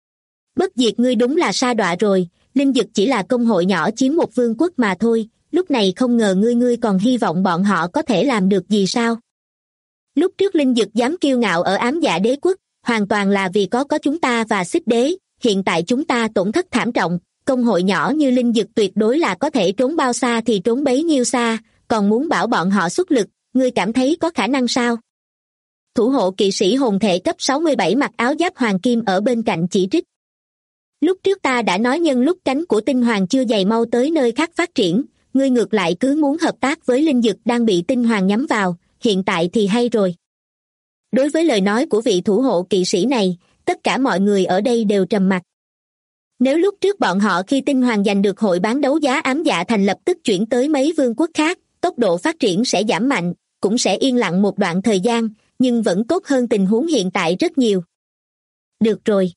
Bất Diệt ngươi đúng là sa đọa rồi, Linh Dực chỉ là công hội nhỏ chiếm một vương quốc mà thôi, lúc này không ngờ ngươi còn hy vọng bọn họ có thể làm được gì sao? Lúc trước Linh Dực dám kiêu ngạo ở Ám Dạ Đế quốc, hoàn toàn là vì có chúng ta và Xích Đế, hiện tại chúng ta tổn thất thảm trọng, công hội nhỏ như Linh Dực tuyệt đối là có thể trốn bao xa thì trốn bấy nhiêu xa, còn muốn bảo bọn họ xuất lực, ngươi cảm thấy có khả năng sao? Thủ hộ kỵ sĩ hồn thể cấp 67 mặc áo giáp hoàng kim ở bên cạnh chỉ trích. Lúc trước ta đã nói nhân lúc cánh của Tinh Hoàng chưa dày mau tới nơi khác phát triển, ngươi ngược lại cứ muốn hợp tác với Linh Dực đang bị Tinh Hoàng nhắm vào, hiện tại thì hay rồi. Đối với lời nói của vị thủ hộ kỵ sĩ này, tất cả mọi người ở đây đều trầm mặc. Nếu lúc trước bọn họ khi Tinh Hoàng giành được hội bán đấu giá Ám Dạ thành lập tức chuyển tới mấy vương quốc khác, tốc độ phát triển sẽ giảm mạnh, cũng sẽ yên lặng một đoạn thời gian, nhưng vẫn tốt hơn tình huống hiện tại rất nhiều. Được rồi.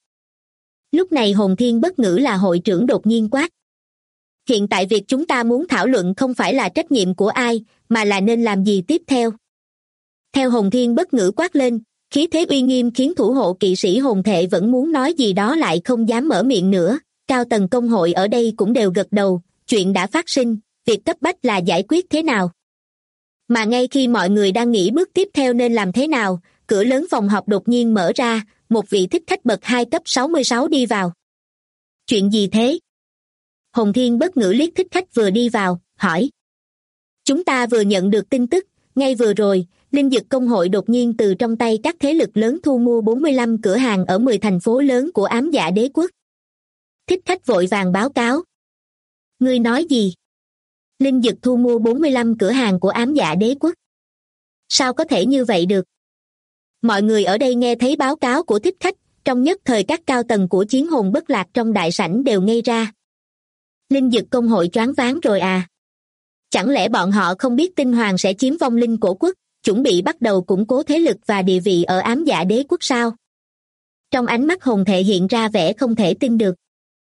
Lúc này Hồn Thiên Bất Ngữ là hội trưởng đột nhiên quát. Hiện tại việc chúng ta muốn thảo luận không phải là trách nhiệm của ai, mà là nên làm gì tiếp theo. Theo Hồn Thiên Bất Ngữ quát lên, khí thế uy nghiêm khiến thủ hộ kỵ sĩ hồn thể vẫn muốn nói gì đó lại không dám mở miệng nữa, cao tầng công hội ở đây cũng đều gật đầu, chuyện đã phát sinh, việc cấp bách là giải quyết thế nào. Mà ngay khi mọi người đang nghĩ bước tiếp theo nên làm thế nào, cửa lớn phòng họp đột nhiên mở ra, một vị thích khách bậc 2 cấp 66 đi vào. Chuyện gì thế? Hồn Thiên bất ngữ liếc thích khách vừa đi vào, hỏi. Chúng ta vừa nhận được tin tức, ngay vừa rồi, Linh Dực Công hội đột nhiên từ trong tay các thế lực lớn thu mua 45 cửa hàng ở 10 thành phố lớn của Ám Dạ Đế quốc. Thích khách vội vàng báo cáo. Ngươi nói gì? Linh Dực thu mua 45 cửa hàng của Ám Dạ Đế quốc. Sao có thể như vậy được? Mọi người ở đây nghe thấy báo cáo của thích khách, trong nhất thời các cao tầng của Chiến Hồn Bất Lạc trong đại sảnh đều ngây ra. Linh Dực Công hội choáng váng rồi à? Chẳng lẽ bọn họ không biết Tinh Hoàng sẽ chiếm vong linh cổ quốc, chuẩn bị bắt đầu củng cố thế lực và địa vị ở Ám Dạ Đế quốc sao? Trong ánh mắt Hồn Thệ hiện ra vẻ không thể tin được.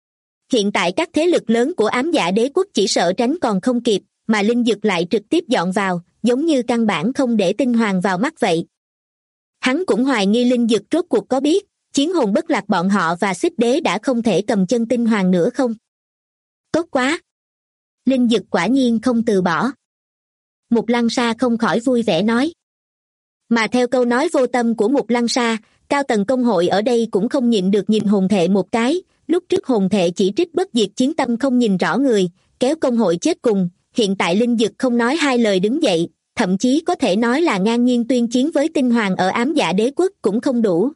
Hiện tại các thế lực lớn của Ám Dạ Đế quốc chỉ sợ tránh còn không kịp, mà Linh Dực lại trực tiếp dọn vào, giống như căn bản không để Tinh Hoàng vào mắt vậy. Hắn cũng hoài nghi Linh Dực rốt cuộc có biết, Chiến Hồn Bất Lạc bọn họ và Xích Đế đã không thể cầm chân Tinh Hoàng nữa không? Tốt quá! Linh Dực quả nhiên không từ bỏ. Mục Lăng Sa không khỏi vui vẻ nói. Mà theo câu nói vô tâm của Mục Lăng Sa, cao tầng công hội ở đây cũng không nhịn được nhìn Hồn Thệ một cái. Lúc trước Hồn Thệ chỉ trích bất diệt chiến tâm không nhìn rõ người, kéo công hội chết cùng. Hiện tại Linh Dực không nói hai lời đứng dậy, thậm chí có thể nói là ngang nhiên tuyên chiến với Tinh Hoàng ở Ám Dạ Đế quốc cũng không đủ.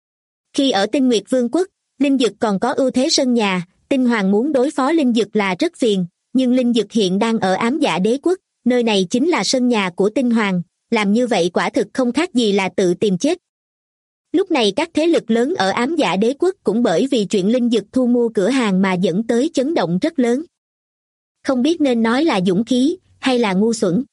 Khi ở Tinh Nguyệt Vương quốc, Linh Dực còn có ưu thế sân nhà, Tinh Hoàng muốn đối phó Linh Dực là rất phiền, nhưng Linh Dực hiện đang ở Ám Dạ Đế quốc, nơi này chính là sân nhà của Tinh Hoàng, làm như vậy quả thực không khác gì là tự tìm chết. Lúc này các thế lực lớn ở Ám Dạ Đế quốc cũng bởi vì chuyện Linh Dực thu mua cửa hàng mà dẫn tới chấn động rất lớn. Không biết nên nói là dũng khí hay là ngu xuẩn.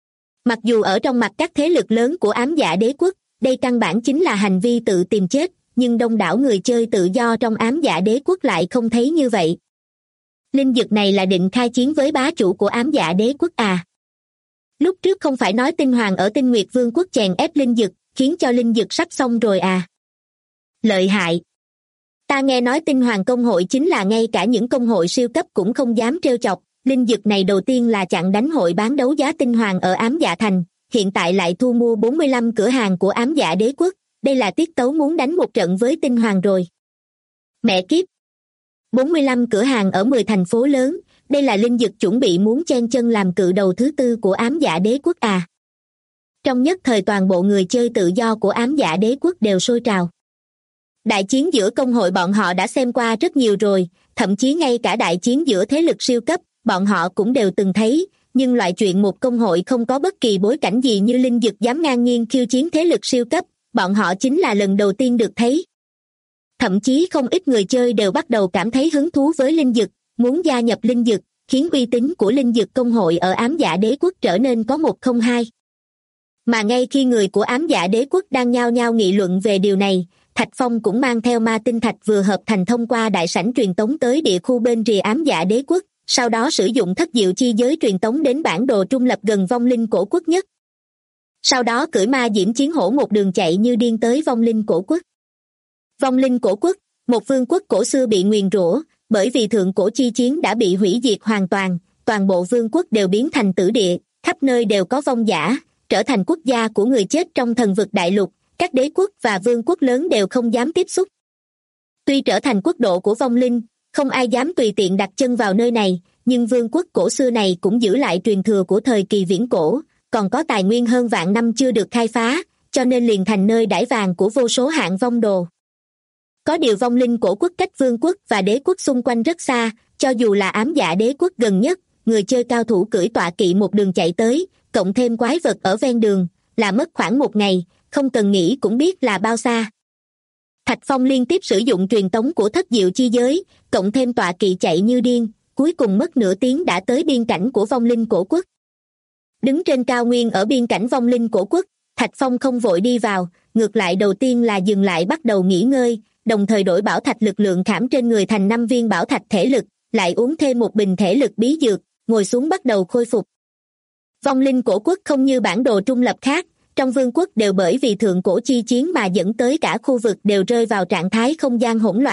Mặc dù ở trong mặt các thế lực lớn của Ám Dạ Đế quốc, đây căn bản chính là hành vi tự tìm chết, nhưng đông đảo người chơi tự do trong Ám Dạ Đế quốc lại không thấy như vậy. Linh Dực này là định khai chiến với bá chủ của Ám Dạ Đế quốc à? Lúc trước không phải nói Tinh Hoàng ở Tinh Nguyệt Vương quốc chèn ép Linh Dực, khiến cho Linh Dực sắp xong rồi à? Lợi hại! Ta nghe nói Tinh Hoàng công hội chính là ngay cả những công hội siêu cấp cũng không dám trêu chọc. Linh Dực này đầu tiên là chặn đánh hội bán đấu giá Tinh Hoàng ở Ám Dạ Thành, hiện tại lại thu mua 45 cửa hàng của Ám Dạ Đế quốc, đây là tiết tấu muốn đánh một trận với Tinh Hoàng rồi. Mẹ kiếp! 45 cửa hàng ở 10 thành phố lớn, đây là Linh Dực chuẩn bị muốn chen chân làm cự đầu thứ tư của Ám Dạ Đế quốc à? Trong nhất thời toàn bộ người chơi tự do của Ám Dạ Đế quốc đều sôi trào. Đại chiến giữa công hội bọn họ đã xem qua rất nhiều rồi, thậm chí ngay cả đại chiến giữa thế lực siêu cấp, bọn họ cũng đều từng thấy, nhưng loại chuyện một công hội không có bất kỳ bối cảnh gì như Linh Dực dám ngang nhiên khiêu chiến thế lực siêu cấp, bọn họ chính là lần đầu tiên được thấy. Thậm chí không ít người chơi đều bắt đầu cảm thấy hứng thú với Linh Dực, muốn gia nhập Linh Dực, khiến uy tín của Linh Dực công hội ở Ám Dạ Đế quốc trở nên có một không hai. Mà ngay khi người của Ám Dạ Đế quốc đang nhao nhao nghị luận về điều này, Thạch Phong cũng mang theo ma tinh thạch vừa hợp thành thông qua đại sảnh truyền tống tới địa khu bên rìa Ám Dạ Đế quốc, sau đó sử dụng thất diệu chi giới truyền tống đến bản đồ trung lập gần vong linh cổ quốc nhất. Sau đó cưỡi ma diễm chiến hổ một đường chạy như điên tới vong linh cổ quốc. Vong linh cổ quốc, một vương quốc cổ xưa bị nguyền rủa, bởi vì thượng cổ chi chiến đã bị hủy diệt hoàn toàn, toàn bộ vương quốc đều biến thành tử địa, khắp nơi đều có vong giả, trở thành quốc gia của người chết trong thần vực đại lục, các đế quốc và vương quốc lớn đều không dám tiếp xúc. Tuy trở thành quốc độ của vong linh, không ai dám tùy tiện đặt chân vào nơi này, nhưng vương quốc cổ xưa này cũng giữ lại truyền thừa của thời kỳ viễn cổ, còn có tài nguyên hơn vạn năm chưa được khai phá, cho nên liền thành nơi đãi vàng của vô số hạng vong đồ. Có điều vong linh cổ quốc cách vương quốc và đế quốc xung quanh rất xa, cho dù là Ám Dạ Đế quốc gần nhất, người chơi cao thủ cưỡi tọa kỵ một đường chạy tới, cộng thêm quái vật ở ven đường, là mất khoảng một ngày, không cần nghĩ cũng biết là bao xa. Thạch Phong liên tiếp sử dụng truyền tống của thất diệu chi giới, cộng thêm tọa kỵ chạy như điên, cuối cùng mất nửa tiếng đã tới biên cảnh của vong linh cổ quốc. Đứng trên cao nguyên ở biên cảnh vong linh cổ quốc, Thạch Phong không vội đi vào, ngược lại đầu tiên là dừng lại bắt đầu nghỉ ngơi, đồng thời đổi bảo thạch lực lượng khảm trên người thành 5 viên bảo thạch thể lực, lại uống thêm một bình thể lực bí dược, ngồi xuống bắt đầu khôi phục. Vong linh cổ quốc không như bản đồ trung lập khác, trong vương quốc đều bởi vì thượng cổ chi chiến mà dẫn tới cả khu vực đều rơi vào trạng thái không gian hỗn loạn,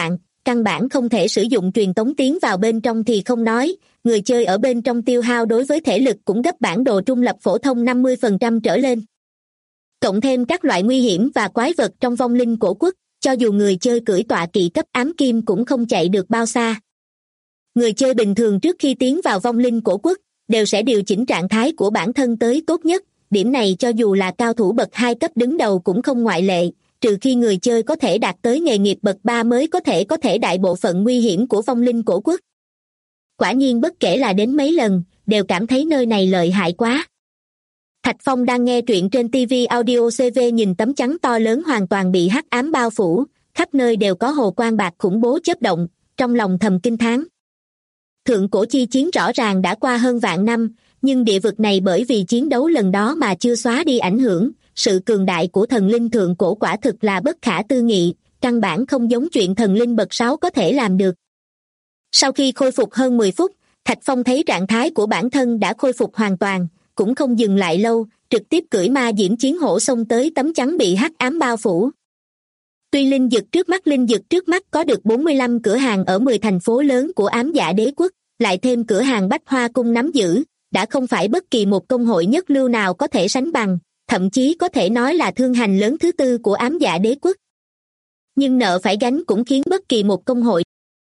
căn bản không thể sử dụng truyền tống tiến vào bên trong thì không nói, người chơi ở bên trong tiêu hao đối với thể lực cũng gấp bản đồ trung lập phổ thông 50% trở lên. Cộng thêm các loại nguy hiểm và quái vật trong vong linh cổ quốc, cho dù người chơi cưỡi tọa kỵ cấp ám kim cũng không chạy được bao xa. Người chơi bình thường trước khi tiến vào vong linh cổ quốc, đều sẽ điều chỉnh trạng thái của bản thân tới tốt nhất, điểm này cho dù là cao thủ bậc 2 cấp đứng đầu cũng không ngoại lệ, trừ khi người chơi có thể đạt tới nghề nghiệp bậc 3 mới có thể đại bộ phận nguy hiểm của vong linh cổ quốc. Quả nhiên bất kể là đến mấy lần, đều cảm thấy nơi này lợi hại quá. Thạch Phong đang nghe truyện trên TV Audio CV, nhìn tấm chắn to lớn hoàn toàn bị hắc ám bao phủ, khắp nơi đều có hồ quang bạc khủng bố chớp động, trong lòng thầm kinh thán. Thượng cổ chi chiến rõ ràng đã qua hơn vạn năm, nhưng địa vực này bởi vì chiến đấu lần đó mà chưa xóa đi ảnh hưởng, sự cường đại của thần linh thượng cổ quả thực là bất khả tư nghị, căn bản không giống chuyện thần linh bậc 6 có thể làm được. Sau khi khôi phục hơn 10 phút, Thạch Phong thấy trạng thái của bản thân đã khôi phục hoàn toàn, cũng không dừng lại lâu, trực tiếp cưỡi ma diễm chiến hổ xông tới tấm chắn bị hắc ám bao phủ. Tuy linh dực trước mắt có được 45 cửa hàng ở 10 thành phố lớn của ám dạ đế quốc, lại thêm cửa hàng Bách Hoa Cung nắm giữ, đã không phải bất kỳ một công hội nhất lưu nào có thể sánh bằng, thậm chí có thể nói là thương hành lớn thứ tư của ám dạ đế quốc. Nhưng nợ phải gánh cũng khiến bất kỳ một công hội.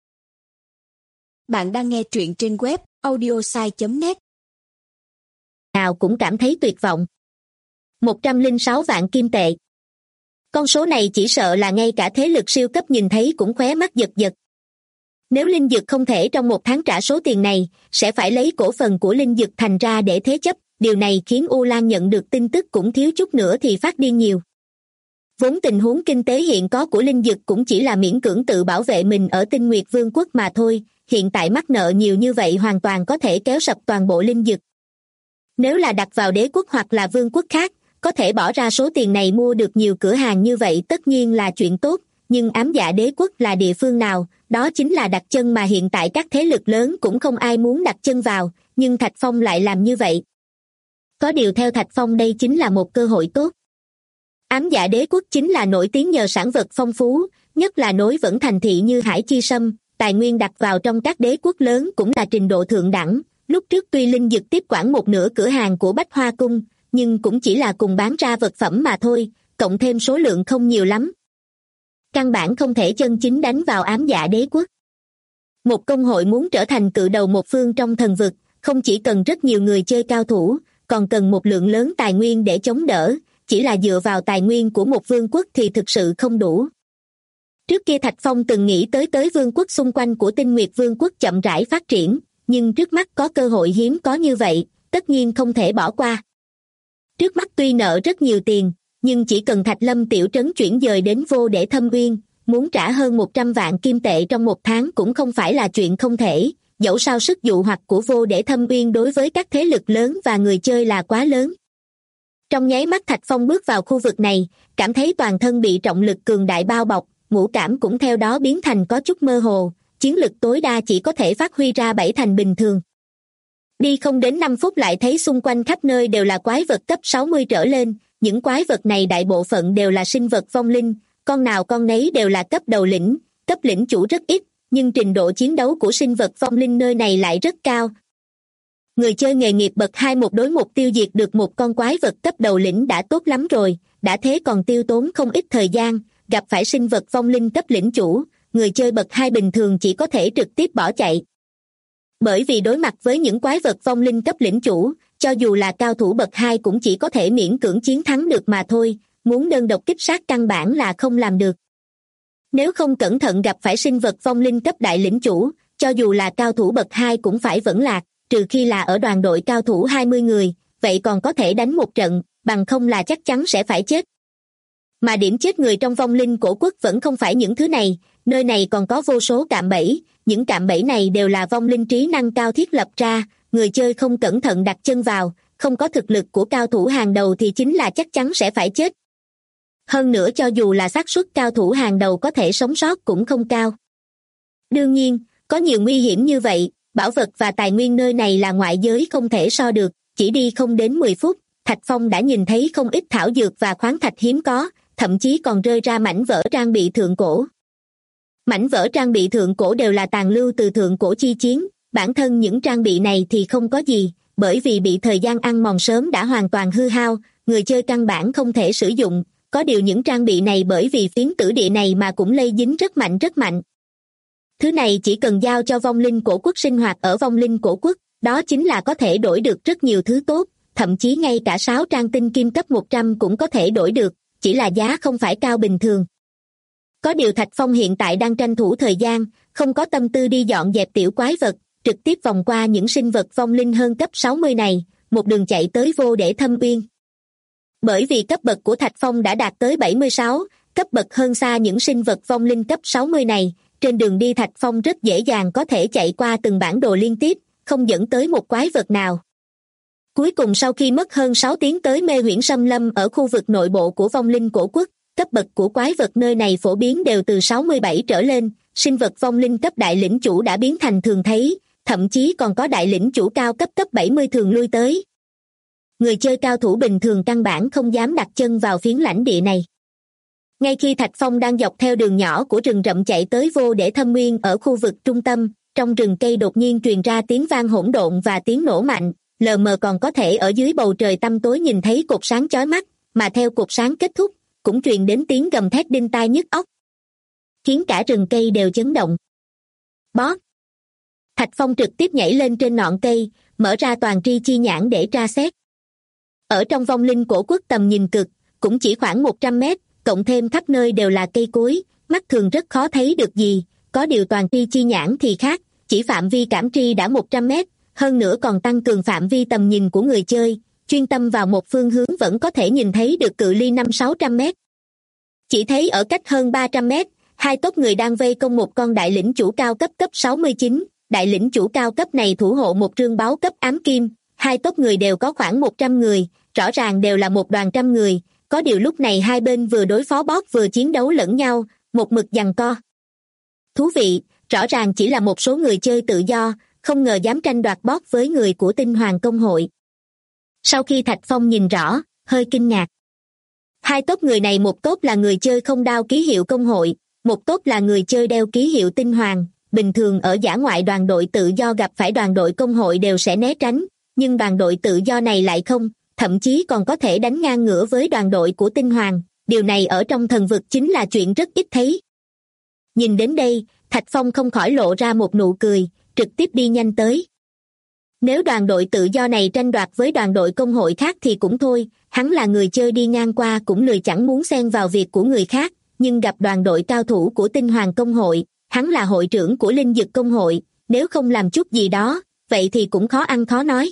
Bạn đang nghe truyện trên web audiosai.net. Nào cũng cảm thấy tuyệt vọng. 106 vạn kim tệ. Con số này chỉ sợ là ngay cả thế lực siêu cấp nhìn thấy cũng khóe mắt giật giật. Nếu linh dực không thể trong một tháng trả số tiền này, sẽ phải lấy cổ phần của linh dực thành ra để thế chấp, điều này khiến U Lan nhận được tin tức cũng thiếu chút nữa thì phát điên nhiều. Vốn tình huống kinh tế hiện có của linh dực cũng chỉ là miễn cưỡng tự bảo vệ mình ở Tinh Nguyệt Vương quốc mà thôi, hiện tại mắc nợ nhiều như vậy hoàn toàn có thể kéo sập toàn bộ linh dực. Nếu là đặt vào đế quốc hoặc là vương quốc khác, có thể bỏ ra số tiền này mua được nhiều cửa hàng như vậy tất nhiên là chuyện tốt, nhưng ám dạ đế quốc là địa phương nào, đó chính là đặt chân mà hiện tại các thế lực lớn cũng không ai muốn đặt chân vào, nhưng Thạch Phong lại làm như vậy. Có điều theo Thạch Phong đây chính là một cơ hội tốt. Ám dạ đế quốc chính là nổi tiếng nhờ sản vật phong phú, nhất là nối vẫn thành thị như Hải Chi Sâm, tài nguyên đặt vào trong các đế quốc lớn cũng là trình độ thượng đẳng. Lúc trước tuy linh dực tiếp quản một nửa cửa hàng của Bách Hoa Cung, nhưng cũng chỉ là cùng bán ra vật phẩm mà thôi, cộng thêm số lượng không nhiều lắm. Căn bản không thể chân chính đánh vào ám dạ đế quốc. Một công hội muốn trở thành cự đầu một phương trong thần vực, không chỉ cần rất nhiều người chơi cao thủ, còn cần một lượng lớn tài nguyên để chống đỡ, chỉ là dựa vào tài nguyên của một vương quốc thì thực sự không đủ. Trước kia Thạch Phong từng nghĩ tới vương quốc xung quanh của Tinh Nguyệt Vương quốc chậm rãi phát triển, nhưng trước mắt có cơ hội hiếm có như vậy, tất nhiên không thể bỏ qua. Trước mắt tuy nợ rất nhiều tiền, nhưng chỉ cần Thạch Lâm tiểu trấn chuyển dời đến Vô Để Thâm Uyên, muốn trả hơn 100 vạn kim tệ trong một tháng cũng không phải là chuyện không thể, dẫu sao sức dụ hoặc của Vô Để Thâm Uyên đối với các thế lực lớn và người chơi là quá lớn. Trong nháy mắt Thạch Phong bước vào khu vực này, cảm thấy toàn thân bị trọng lực cường đại bao bọc, ngũ cảm cũng theo đó biến thành có chút mơ hồ, chiến lực tối đa chỉ có thể phát huy ra 7 thành bình thường. Đi không đến 5 phút lại thấy xung quanh khắp nơi đều là quái vật cấp 60 trở lên, những quái vật này đại bộ phận đều là sinh vật vong linh, con nào con nấy đều là cấp đầu lĩnh, cấp lĩnh chủ rất ít, nhưng trình độ chiến đấu của sinh vật vong linh nơi này lại rất cao. Người chơi nghề nghiệp bậc 2 một đối một tiêu diệt được một con quái vật cấp đầu lĩnh đã tốt lắm rồi, đã thế còn tiêu tốn không ít thời gian, gặp phải sinh vật vong linh cấp lĩnh chủ, người chơi bậc 2 bình thường chỉ có thể trực tiếp bỏ chạy. Bởi vì đối mặt với những quái vật vong linh cấp lĩnh chủ, cho dù là cao thủ bậc 2 cũng chỉ có thể miễn cưỡng chiến thắng được mà thôi, muốn đơn độc kích sát căn bản là không làm được. Nếu không cẩn thận gặp phải sinh vật vong linh cấp đại lĩnh chủ, cho dù là cao thủ bậc 2 cũng phải vẫn lạc, trừ khi là ở đoàn đội cao thủ 20 người, vậy còn có thể đánh một trận, bằng không là chắc chắn sẽ phải chết. Mà điểm chết người trong vong linh cổ quốc vẫn không phải những thứ này, nơi này còn có vô số cạm bẫy, những cạm bẫy này đều là vong linh trí năng cao thiết lập ra, người chơi không cẩn thận đặt chân vào, không có thực lực của cao thủ hàng đầu thì chính là chắc chắn sẽ phải chết. Hơn nữa cho dù là xác suất cao thủ hàng đầu có thể sống sót cũng không cao. Đương nhiên, có nhiều nguy hiểm như vậy, bảo vật và tài nguyên nơi này là ngoại giới không thể so được, chỉ đi không đến 10 phút, Thạch Phong đã nhìn thấy không ít thảo dược và khoáng thạch hiếm có, thậm chí còn rơi ra mảnh vỡ trang bị thượng cổ. Mảnh vỡ trang bị thượng cổ đều là tàn lưu từ thượng cổ chi chiến, bản thân những trang bị này thì không có gì, bởi vì bị thời gian ăn mòn sớm đã hoàn toàn hư hao, người chơi căn bản không thể sử dụng, có điều những trang bị này bởi vì phiến tử địa này mà cũng lây dính rất mạnh rất mạnh. Thứ này chỉ cần giao cho vong linh cổ quốc sinh hoạt ở vong linh cổ quốc, đó chính là có thể đổi được rất nhiều thứ tốt, thậm chí ngay cả 6 trang tinh kim cấp 100 cũng có thể đổi được, chỉ là giá không phải cao bình thường. Có điều Thạch Phong hiện tại đang tranh thủ thời gian, không có tâm tư đi dọn dẹp tiểu quái vật, trực tiếp vòng qua những sinh vật vong linh hơn cấp 60 này, một đường chạy tới Vô Để Thâm Uyên. Bởi vì cấp bậc của Thạch Phong đã đạt tới 76, cấp bậc hơn xa những sinh vật vong linh cấp 60 này, trên đường đi Thạch Phong rất dễ dàng có thể chạy qua từng bản đồ liên tiếp, không dẫn tới một quái vật nào. Cuối cùng sau khi mất hơn 6 tiếng tới Mê Huyễn Xâm Lâm ở khu vực nội bộ của vong linh cổ quốc, cấp bậc của quái vật nơi này phổ biến đều từ 67 trở lên, sinh vật vong linh cấp đại lĩnh chủ đã biến thành thường thấy, thậm chí còn có đại lĩnh chủ cao cấp 70 thường lui tới. Người chơi cao thủ bình thường căn bản không dám đặt chân vào phiến lãnh địa này. Ngay khi Thạch Phong đang dọc theo đường nhỏ của rừng rậm chạy tới Vô Để Thâm Nguyên ở khu vực trung tâm, trong rừng cây đột nhiên truyền ra tiếng vang hỗn độn và tiếng nổ mạnh, lờ mờ còn có thể ở dưới bầu trời tăm tối nhìn thấy cột sáng chói mắt, mà theo cột sáng kết thúc, cũng truyền đến tiếng gầm thét đinh tai nhức óc, khiến cả rừng cây đều chấn động. Bóp! Thạch Phong trực tiếp nhảy lên trên ngọn cây, mở ra toàn tri chi nhãn để tra xét. Ở trong vong linh cổ quốc tầm nhìn cực, cũng chỉ khoảng 100 mét, cộng thêm khắp nơi đều là cây cối, mắt thường rất khó thấy được gì, có điều toàn tri chi nhãn thì khác, chỉ phạm vi cảm tri đã 100 mét, hơn nữa còn tăng cường phạm vi tầm nhìn của người chơi, chuyên tâm vào một phương hướng vẫn có thể nhìn thấy được cự ly 500-600 mét. Chỉ thấy ở cách hơn 300 mét, hai tốp người đang vây công một con đại lĩnh chủ cao cấp 69, đại lĩnh chủ cao cấp này thủ hộ một trương báu cấp ám kim, hai tốp người đều có khoảng 100 người, rõ ràng đều là một đoàn trăm người, có điều lúc này hai bên vừa đối phó boss vừa chiến đấu lẫn nhau, một mực giằng co. Thú vị, rõ ràng chỉ là một số người chơi tự do, không ngờ dám tranh đoạt boss với người của Tinh Hoàng Công hội. Sau khi Thạch Phong nhìn rõ, hơi kinh ngạc. Hai tốp người này, một tốp là người chơi không đao ký hiệu công hội, một tốp là người chơi đeo ký hiệu Tinh Hoàng. Bình thường ở dã ngoại đoàn đội tự do gặp phải đoàn đội công hội đều sẽ né tránh, nhưng đoàn đội tự do này lại không, thậm chí còn có thể đánh ngang ngửa với đoàn đội của Tinh Hoàng, điều này ở trong thần vực chính là chuyện rất ít thấy. Nhìn đến đây, Thạch Phong không khỏi lộ ra một nụ cười, trực tiếp đi nhanh tới. Nếu đoàn đội tự do này tranh đoạt với đoàn đội công hội khác thì cũng thôi, hắn là người chơi đi ngang qua cũng lười chẳng muốn xen vào việc của người khác, nhưng gặp đoàn đội cao thủ của Tinh Hoàng Công hội, hắn là hội trưởng của Linh Dực Công hội, nếu không làm chút gì đó, vậy thì cũng khó ăn khó nói.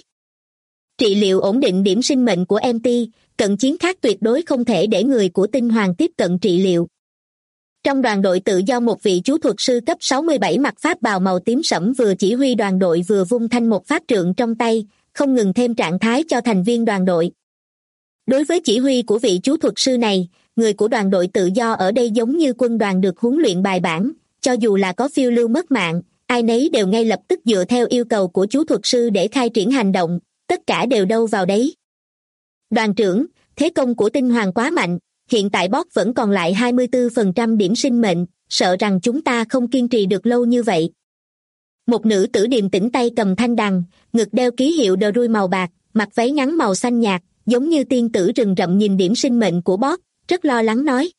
Trị liệu ổn định điểm sinh mệnh của MT, cận chiến khác tuyệt đối không thể để người của Tinh Hoàng tiếp cận trị liệu. Trong đoàn đội tự do một vị chú thuật sư cấp 67 mặc pháp bào màu tím sẫm vừa chỉ huy đoàn đội vừa vung thanh một pháp trượng trong tay, không ngừng thêm trạng thái cho thành viên đoàn đội. Đối với chỉ huy của vị chú thuật sư này, người của đoàn đội tự do ở đây giống như quân đoàn được huấn luyện bài bản, cho dù là có phiêu lưu mất mạng, ai nấy đều ngay lập tức dựa theo yêu cầu của chú thuật sư để khai triển hành động, tất cả đều đâu vào đấy. Đoàn trưởng, thế công của Tinh Hoàng quá mạnh, hiện tại boss vẫn còn lại 24% điểm sinh mệnh, sợ rằng chúng ta không kiên trì được lâu như vậy. Một nữ tử điềm tĩnh tay cầm thanh đằng, ngực đeo ký hiệu đờ rui màu bạc, mặc váy ngắn màu xanh nhạt, giống như tiên tử rừng rậm nhìn điểm sinh mệnh của boss, rất lo lắng nói.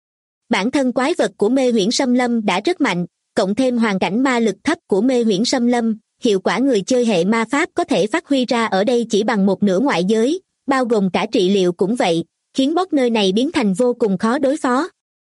Bản thân quái vật của Mê Huyễn Xâm Lâm đã rất mạnh, cộng thêm hoàn cảnh ma lực thấp của Mê Huyễn Xâm Lâm, hiệu quả người chơi hệ ma pháp có thể phát huy ra ở đây chỉ bằng một nửa ngoại giới, bao gồm cả trị liệu cũng vậy, khiến boss nơi này biến thành vô cùng khó đối phó.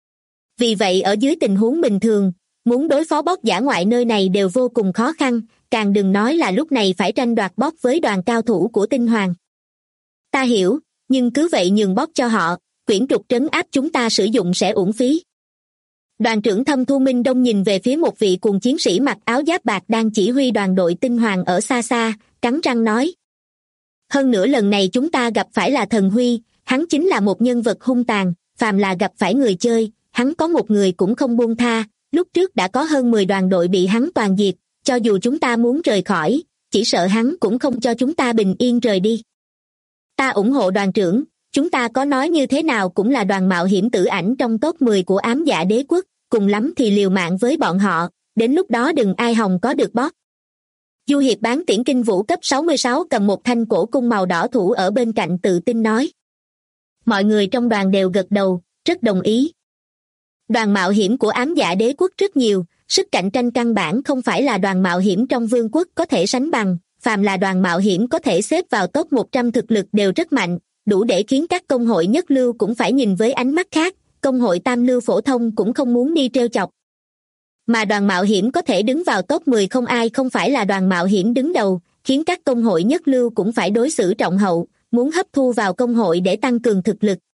Vì vậy ở dưới tình huống bình thường, muốn đối phó boss dã ngoại nơi này đều vô cùng khó khăn, càng đừng nói là lúc này phải tranh đoạt boss với đoàn cao thủ của Tinh Hoàng. Ta hiểu, nhưng cứ vậy nhường boss cho họ, quyển trục trấn áp chúng ta sử dụng sẽ uổng phí. Đoàn trưởng Thâm Thu Minh Đông nhìn về phía một vị cuồng chiến sĩ mặc áo giáp bạc đang chỉ huy đoàn đội Tinh Hoàng ở xa xa, cắn răng nói. Hơn nữa lần này chúng ta gặp phải là Thần Huy, hắn chính là một nhân vật hung tàn, phàm là gặp phải người chơi, hắn có một người cũng không buông tha, lúc trước đã có hơn 10 đoàn đội bị hắn toàn diệt, cho dù chúng ta muốn rời khỏi, chỉ sợ hắn cũng không cho chúng ta bình yên rời đi. Ta ủng hộ đoàn trưởng, chúng ta có nói như thế nào cũng là đoàn mạo hiểm tử ảnh trong top 10 của Ám Dạ Đế Quốc, cùng lắm thì liều mạng với bọn họ, đến lúc đó đừng ai hòng có được boss. Du hiệp bán tiễn kinh vũ cấp 66 cầm một thanh cổ cung màu đỏ thủ ở bên cạnh tự tin nói. Mọi người trong đoàn đều gật đầu, rất đồng ý. Đoàn mạo hiểm của ám dạ đế quốc rất nhiều, sức cạnh tranh căn bản không phải là đoàn mạo hiểm trong vương quốc có thể sánh bằng, phàm là đoàn mạo hiểm có thể xếp vào top 100 thực lực đều rất mạnh, đủ để khiến các công hội nhất lưu cũng phải nhìn với ánh mắt khác, công hội tam lưu phổ thông cũng không muốn đi trêu chọc. Mà đoàn mạo hiểm có thể đứng vào top 10 không ai không phải là đoàn mạo hiểm đứng đầu, khiến các công hội nhất lưu cũng phải đối xử trọng hậu, muốn hấp thu vào công hội để tăng cường thực lực.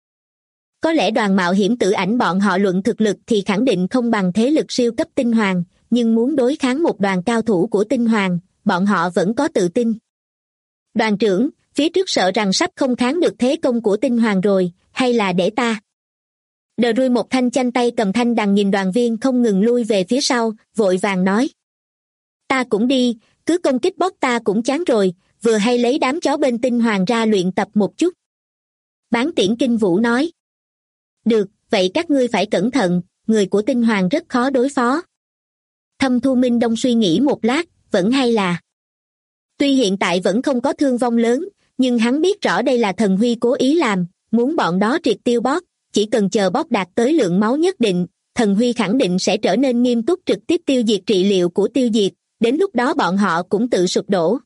Có lẽ đoàn mạo hiểm Tử Ảnh bọn họ luận thực lực thì khẳng định không bằng thế lực siêu cấp tinh hoàng, nhưng muốn đối kháng một đoàn cao thủ của tinh hoàng, bọn họ vẫn có tự tin. Đoàn trưởng, phía trước sợ rằng sắp không kháng được thế công của tinh hoàng rồi, hay là để ta? Đờ Rui một thanh chanh tay cầm thanh đằng nhìn đoàn viên không ngừng lui về phía sau, vội vàng nói. Ta cũng đi, cứ công kích boss ta cũng chán rồi, vừa hay lấy đám chó bên tinh hoàng ra luyện tập một chút. Bán tiễn kinh vũ nói. Được, vậy các ngươi phải cẩn thận, người của tinh hoàng rất khó đối phó. Thâm Thu Minh Đông suy nghĩ một lát, vẫn hay là. Tuy hiện tại vẫn không có thương vong lớn, nhưng hắn biết rõ đây là Thần Huy cố ý làm, muốn bọn đó triệt tiêu boss, chỉ cần chờ boss đạt tới lượng máu nhất định, Thần Huy khẳng định sẽ trở nên nghiêm túc trực tiếp tiêu diệt trị liệu của tiêu diệt, đến lúc đó bọn họ cũng tự sụp đổ.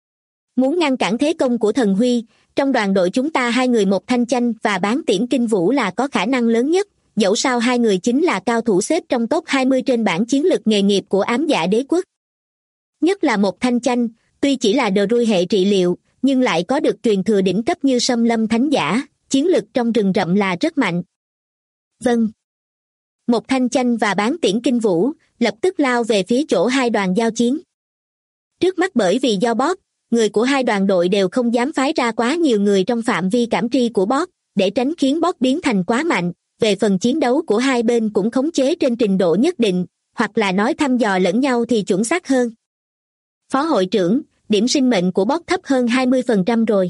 Muốn ngăn cản thế công của Thần Huy, trong đoàn đội chúng ta hai người một thanh chanh và bán tiễn kinh vũ là có khả năng lớn nhất, dẫu sao hai người chính là cao thủ xếp trong top 20 trên bảng chiến lược nghề nghiệp của ám dạ đế quốc. Nhất là một thanh chanh, tuy chỉ là đờ rui hệ trị liệu, nhưng lại có được truyền thừa đỉnh cấp như Sâm Lâm Thánh Giả, chiến lực trong rừng rậm là rất mạnh. Vâng. Một thanh chanh và bán tiễn kinh vũ, lập tức lao về phía chỗ hai đoàn giao chiến. Trước mắt bởi vì do boss, người của hai đoàn đội đều không dám phái ra quá nhiều người trong phạm vi cảm tri của boss, để tránh khiến boss biến thành quá mạnh, về phần chiến đấu của hai bên cũng khống chế trên trình độ nhất định, hoặc là nói thăm dò lẫn nhau thì chuẩn xác hơn. Phó hội trưởng, điểm sinh mệnh của boss thấp hơn 20% rồi.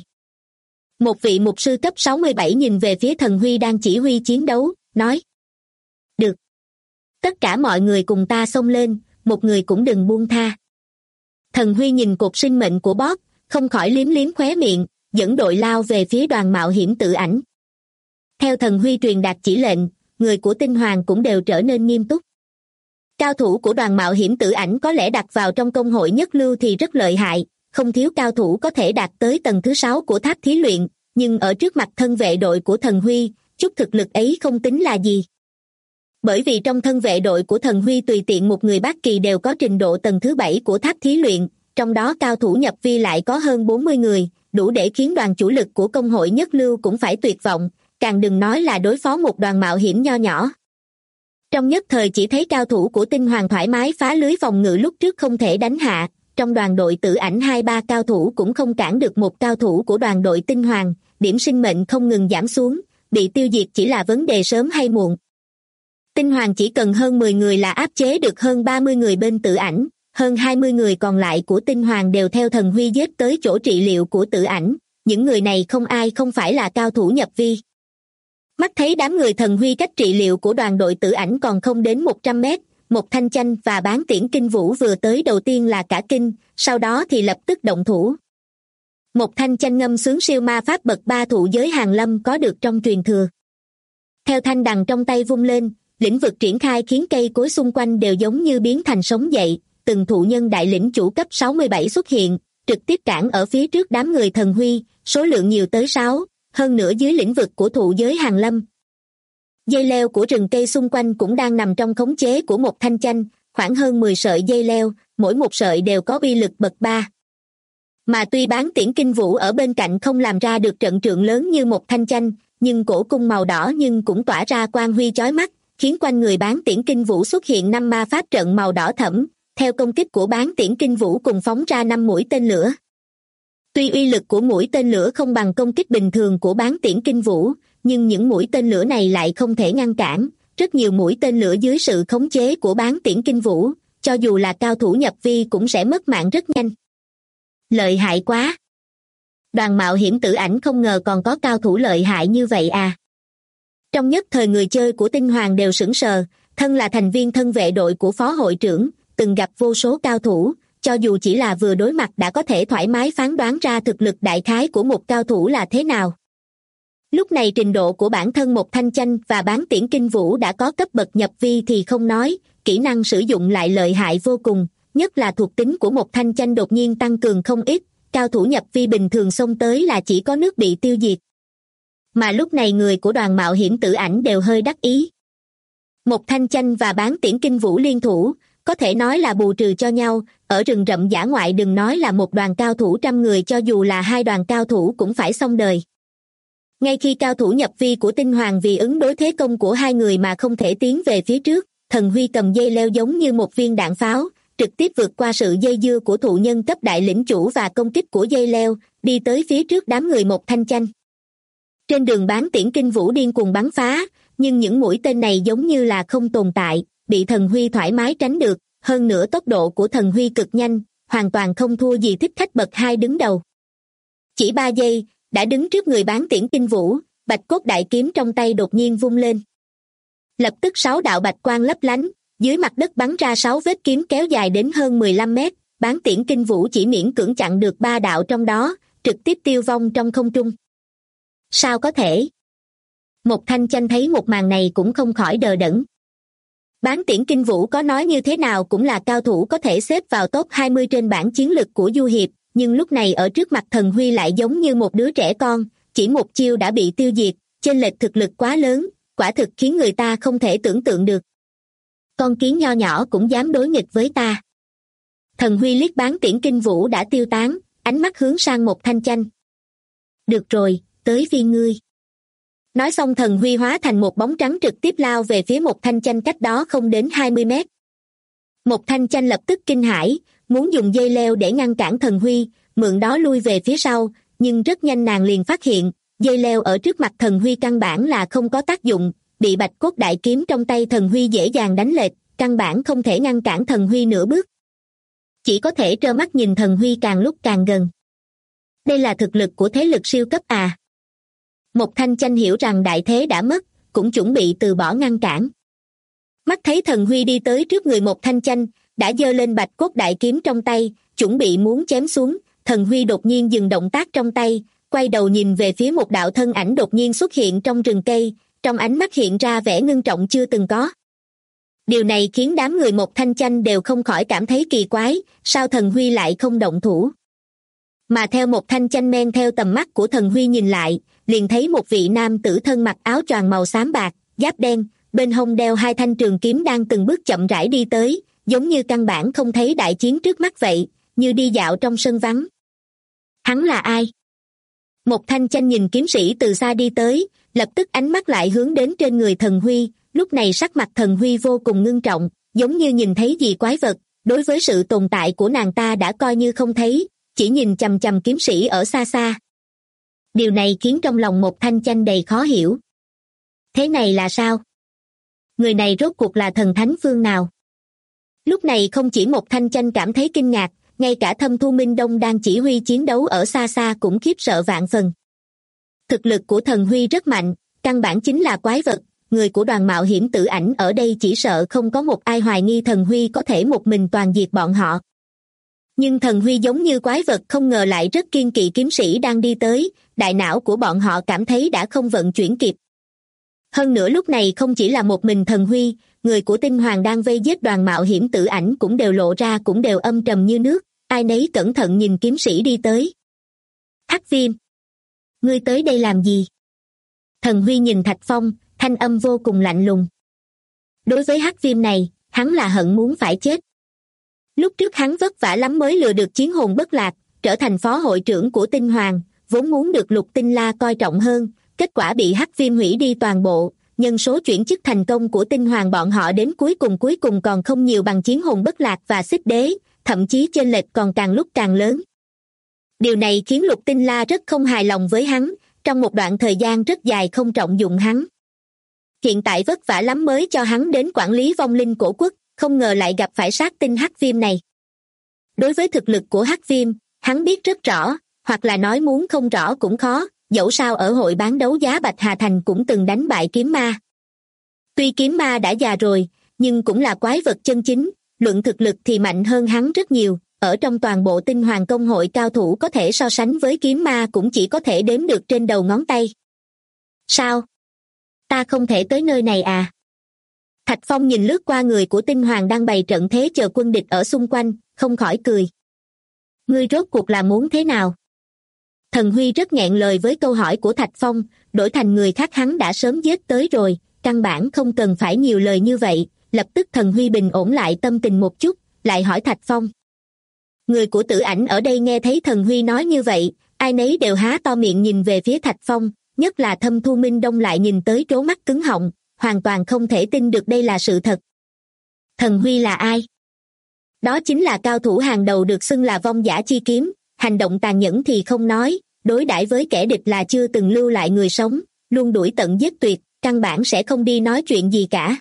Một vị mục sư cấp 67 nhìn về phía Thần Huy đang chỉ huy chiến đấu, nói. Được. Tất cả mọi người cùng ta xông lên, một người cũng đừng buông tha. Thần Huy nhìn cột sinh mệnh của boss, không khỏi liếm liếm khóe miệng, dẫn đội lao về phía đoàn mạo hiểm Tử Ảnh. Theo Thần Huy truyền đạt chỉ lệnh, người của tinh hoàng cũng đều trở nên nghiêm túc. Cao thủ của đoàn mạo hiểm Tử Ảnh có lẽ đặt vào trong công hội nhất lưu thì rất lợi hại, không thiếu cao thủ có thể đạt tới tầng thứ 6 của tháp thí luyện, nhưng ở trước mặt thân vệ đội của Thần Huy, chút thực lực ấy không tính là gì. Bởi vì trong thân vệ đội của Thần Huy tùy tiện một người bát kỳ đều có trình độ tầng thứ 7 của tháp thí luyện, trong đó cao thủ nhập vi lại có hơn 40 người, đủ để khiến đoàn chủ lực của công hội nhất lưu cũng phải tuyệt vọng, càng đừng nói là đối phó một đoàn mạo hiểm nho nhỏ. Trong nhất thời chỉ thấy cao thủ của tinh hoàng thoải mái phá lưới phòng ngự lúc trước không thể đánh hạ, trong đoàn đội Tử Ảnh 2-3 cao thủ cũng không cản được một cao thủ của đoàn đội tinh hoàng, điểm sinh mệnh không ngừng giảm xuống, bị tiêu diệt chỉ là vấn đề sớm hay muộn. Tinh hoàng chỉ cần hơn 10 người là áp chế được hơn 30 người bên Tử Ảnh, hơn 20 người còn lại của tinh hoàng đều theo Thần Huy giết tới chỗ trị liệu của Tử Ảnh, những người này không ai không phải là cao thủ nhập vi. Mắt thấy đám người Thần Huy cách trị liệu của đoàn đội Tử Ảnh còn không đến 100 mét, một thanh chanh và bán tiễn kinh vũ vừa tới đầu tiên là cả kinh, sau đó thì lập tức động thủ. Một thanh chanh ngâm sướng siêu ma pháp bậc 3 thụ giới hàng lâm có được trong truyền thừa. Theo thanh đằng trong tay vung lên, lĩnh vực triển khai khiến cây cối xung quanh đều giống như biến thành sống dậy, từng thụ nhân đại lĩnh chủ cấp 67 xuất hiện, trực tiếp cản ở phía trước đám người Thần Huy, số lượng nhiều tới 6, hơn nữa dưới lĩnh vực của thụ giới hàng lâm. Dây leo của rừng cây xung quanh cũng đang nằm trong khống chế của một thanh chanh, khoảng hơn 10 sợi dây leo, mỗi một sợi đều có uy lực bậc 3. Mà tuy bán tiễn kinh vũ ở bên cạnh không làm ra được trận trượng lớn như một thanh chanh, nhưng cổ cung màu đỏ nhưng cũng tỏa ra quang huy chói mắt, khiến quanh người bán tiễn kinh vũ xuất hiện 5 ma pháp trận màu đỏ thẫm, theo công kích của bán tiễn kinh vũ cùng phóng ra 5 mũi tên lửa. Tuy uy lực của mũi tên lửa không bằng công kích bình thường của bán tiễn kinh vũ, nhưng những mũi tên lửa này lại không thể ngăn cản, rất nhiều mũi tên lửa dưới sự khống chế của bán tiễn kinh vũ, cho dù là cao thủ nhập vi cũng sẽ mất mạng rất nhanh. Lợi hại quá! Đoàn mạo hiểm Tử Ảnh không ngờ còn có cao thủ lợi hại như vậy à. Trong nhất thời người chơi của tinh hoàng đều sững sờ, thân là thành viên thân vệ đội của phó hội trưởng, từng gặp vô số cao thủ, cho dù chỉ là vừa đối mặt đã có thể thoải mái phán đoán ra thực lực đại khái của một cao thủ là thế nào. Lúc này trình độ của bản thân Một Thanh Chanh và Bán Tiễn Kinh Vũ đã có cấp bậc nhập vi thì không nói, kỹ năng sử dụng lại lợi hại vô cùng, nhất là thuộc tính của Một Thanh Chanh đột nhiên tăng cường không ít, cao thủ nhập vi bình thường xông tới là chỉ có nước bị tiêu diệt. Mà lúc này người của đoàn mạo hiểm Tử Ảnh đều hơi đắc ý. Một Thanh Chanh và Bán Tiễn Kinh Vũ liên thủ, có thể nói là bù trừ cho nhau, ở rừng rậm dã ngoại đừng nói là một đoàn cao thủ 100 người, cho dù là 2 đoàn cao thủ cũng phải xong đời. Ngay khi cao thủ nhập vi của Tinh Hoàng vì ứng đối thế công của 2 người mà không thể tiến về phía trước, Thần Huy cầm dây leo giống như một viên đạn pháo, trực tiếp vượt qua sự dây dưa của thụ nhân cấp đại lĩnh chủ và công kích của dây leo, đi tới phía trước đám người Một Thanh Chanh. Trên đường Bán Tiễn Kinh Vũ điên cuồng bắn phá, nhưng những mũi tên này giống như là không tồn tại, bị Thần Huy thoải mái tránh được, hơn nữa tốc độ của Thần Huy cực nhanh, hoàn toàn không thua gì thích khách bậc 2 đứng đầu. Chỉ 3 giây, đã đứng trước người Bán Tiễn Kinh Vũ, bạch cốt đại kiếm trong tay đột nhiên vung lên. Lập tức 6 đạo bạch quang lấp lánh, dưới mặt đất bắn ra 6 vết kiếm kéo dài đến hơn 15 mét, Bán Tiễn Kinh Vũ chỉ miễn cưỡng chặn được 3 đạo trong đó, trực tiếp tiêu vong trong không trung. Sao có thể? Một Thanh Chanh thấy một màn này cũng không khỏi đờ đẫn. Bán Tiễn Kinh Vũ có nói như thế nào cũng là cao thủ có thể xếp vào top 20 trên bảng chiến lực của Du Hiệp, nhưng lúc này ở trước mặt Thần Huy lại giống như một đứa trẻ con, chỉ một chiêu đã bị tiêu diệt, chênh lệch thực lực quá lớn, quả thực khiến người ta không thể tưởng tượng được. Con kiến nho nhỏ cũng dám đối nghịch với ta. Thần Huy liếc Bán Tiễn Kinh Vũ đã tiêu tán, ánh mắt hướng sang Một Thanh Chanh. Được rồi, tới phiên ngươi. Nói xong Thần Huy hóa thành một bóng trắng trực tiếp lao về phía Một Thanh Chanh cách đó không đến 20 mét. Một Thanh Chanh lập tức kinh hãi, muốn dùng dây leo để ngăn cản Thần Huy, mượn đó lui về phía sau, nhưng rất nhanh nàng liền phát hiện, dây leo ở trước mặt Thần Huy căn bản là không có tác dụng, bị bạch cốt đại kiếm trong tay Thần Huy dễ dàng đánh lệch, căn bản không thể ngăn cản Thần Huy nửa bước. Chỉ có thể trơ mắt nhìn Thần Huy càng lúc càng gần. Đây là thực lực của thế lực siêu cấp à? Một Thanh Chanh hiểu rằng đại thế đã mất, cũng chuẩn bị từ bỏ ngăn cản. Mắt thấy Thần Huy đi tới trước người Một Thanh Chanh, đã giơ lên bạch cốt đại kiếm trong tay, chuẩn bị muốn chém xuống, Thần Huy đột nhiên dừng động tác trong tay, quay đầu nhìn về phía một đạo thân ảnh đột nhiên xuất hiện trong rừng cây, trong ánh mắt hiện ra vẻ ngưng trọng chưa từng có. Điều này khiến đám người Một Thanh Chanh đều không khỏi cảm thấy kỳ quái, sao Thần Huy lại không động thủ. Mà theo Một Thanh Chanh men theo tầm mắt của Thần Huy nhìn lại, liền thấy một vị nam tử thân mặc áo choàng màu xám bạc, giáp đen, bên hông đeo 2 thanh trường kiếm đang từng bước chậm rãi đi tới, giống như căn bản không thấy đại chiến trước mắt vậy, như đi dạo trong sân vắng. Hắn là ai? Một Thanh Chanh nhìn kiếm sĩ từ xa đi tới, lập tức ánh mắt lại hướng đến trên người Thần Huy, lúc này sắc mặt Thần Huy vô cùng ngưng trọng, giống như nhìn thấy gì quái vật, đối với sự tồn tại của nàng ta đã coi như không thấy, chỉ nhìn chằm chằm kiếm sĩ ở xa xa. Điều này khiến trong lòng Một Thanh Chanh đầy khó hiểu. Thế này là sao? Người này rốt cuộc là thần thánh phương nào? Lúc này không chỉ Một Thanh Chanh cảm thấy kinh ngạc, ngay cả Thâm Thu Minh Đông đang chỉ huy chiến đấu ở xa xa cũng khiếp sợ vạn phần. Thực lực của Thần Huy rất mạnh, căn bản chính là quái vật, người của đoàn mạo hiểm Tử Ảnh ở đây chỉ sợ không có một ai hoài nghi Thần Huy có thể một mình toàn diệt bọn họ. Nhưng Thần Huy giống như quái vật không ngờ lại rất kiêng kỵ kiếm sĩ đang đi tới, đại não của bọn họ cảm thấy đã không vận chuyển kịp. Hơn nữa lúc này không chỉ là một mình Thần Huy, người của Tinh Hoàng đang vây giết đoàn mạo hiểm Tử Ảnh cũng đều lộ ra cũng đều âm trầm như nước, ai nấy cẩn thận nhìn kiếm sĩ đi tới. Hắc Viêm, ngươi tới đây làm gì? Thần Huy nhìn Thạch Phong, thanh âm vô cùng lạnh lùng. Đối với Hắc Viêm này, hắn là hận muốn phải chết. Lúc trước hắn vất vả lắm mới lừa được chiến hồn bất lạc, trở thành phó hội trưởng của Tinh Hoàng, vốn muốn được Lục Tinh La coi trọng hơn, kết quả bị Hắc Viêm hủy đi toàn bộ, nhân số chuyển chức thành công của Tinh Hoàng bọn họ đến cuối cùng còn không nhiều bằng chiến hồn bất lạc và xích đế, thậm chí chênh lệch còn càng lúc càng lớn. Điều này khiến Lục Tinh La rất không hài lòng với hắn, trong một đoạn thời gian rất dài không trọng dụng hắn. Hiện tại vất vả lắm mới cho hắn đến quản lý vong linh cổ quốc, không ngờ lại gặp phải sát tinh Hắc Viêm này. Đối với thực lực của Hắc Viêm, hắn biết rất rõ, hoặc là nói muốn không rõ cũng khó, dẫu sao ở hội bán đấu giá Bạch Hà Thành cũng từng đánh bại kiếm ma. Tuy kiếm ma đã già rồi, nhưng cũng là quái vật chân chính, luận thực lực thì mạnh hơn hắn rất nhiều, ở trong toàn bộ Tinh Hoàng công hội cao thủ có thể so sánh với kiếm ma cũng chỉ có thể đếm được trên đầu ngón tay. Sao? Ta không thể tới nơi này à? Thạch Phong nhìn lướt qua người của Tinh Hoàng đang bày trận thế chờ quân địch ở xung quanh, không khỏi cười. Ngươi rốt cuộc là muốn thế nào? Thần Huy rất nghẹn lời với câu hỏi của Thạch Phong, đổi thành người khác hắn đã sớm giết tới rồi, căn bản không cần phải nhiều lời như vậy. Lập tức Thần Huy bình ổn lại tâm tình một chút, lại hỏi Thạch Phong. Người của Tử Ảnh ở đây nghe thấy Thần Huy nói như vậy, ai nấy đều há to miệng nhìn về phía Thạch Phong, nhất là Thâm Thu Minh Đông lại nhìn tới trố mắt cứng họng, hoàn toàn không thể tin được đây là sự thật. Thần Huy là ai? Đó chính là cao thủ hàng đầu được xưng là vong giả chi kiếm, hành động tàn nhẫn thì không nói, đối đãi với kẻ địch là chưa từng lưu lại người sống, luôn đuổi tận giết tuyệt, căn bản sẽ không đi nói chuyện gì cả.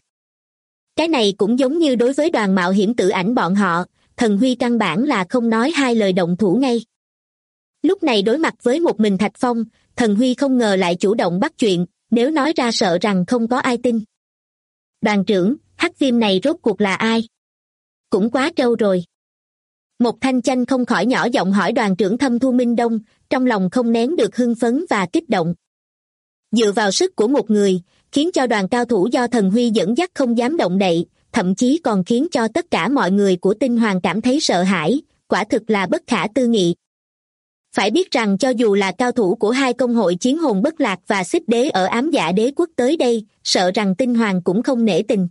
Cái này cũng giống như đối với đoàn mạo hiểm Tử Ảnh bọn họ, Thần Huy căn bản là không nói hai lời động thủ ngay. Lúc này đối mặt với một mình Thạch Phong, Thần Huy không ngờ lại chủ động bắt chuyện, nếu nói ra sợ rằng không có ai tin. Đoàn trưởng, hắc viêm này rốt cuộc là ai? Cũng quá trâu rồi. Một Thanh Chanh không khỏi nhỏ giọng hỏi đoàn trưởng Thâm Thu Minh Đông, trong lòng không nén được hưng phấn và kích động. Dựa vào sức của một người, khiến cho đoàn cao thủ do Thần Huy dẫn dắt không dám động đậy, thậm chí còn khiến cho tất cả mọi người của Tinh Hoàng cảm thấy sợ hãi, quả thực là bất khả tư nghị. Phải biết rằng cho dù là cao thủ của hai công hội Chiến Hồn Bất Lạc và Xích Đế ở Ám Dạ Đế quốc tới đây, sợ rằng Tinh Hoàng cũng không nể tình.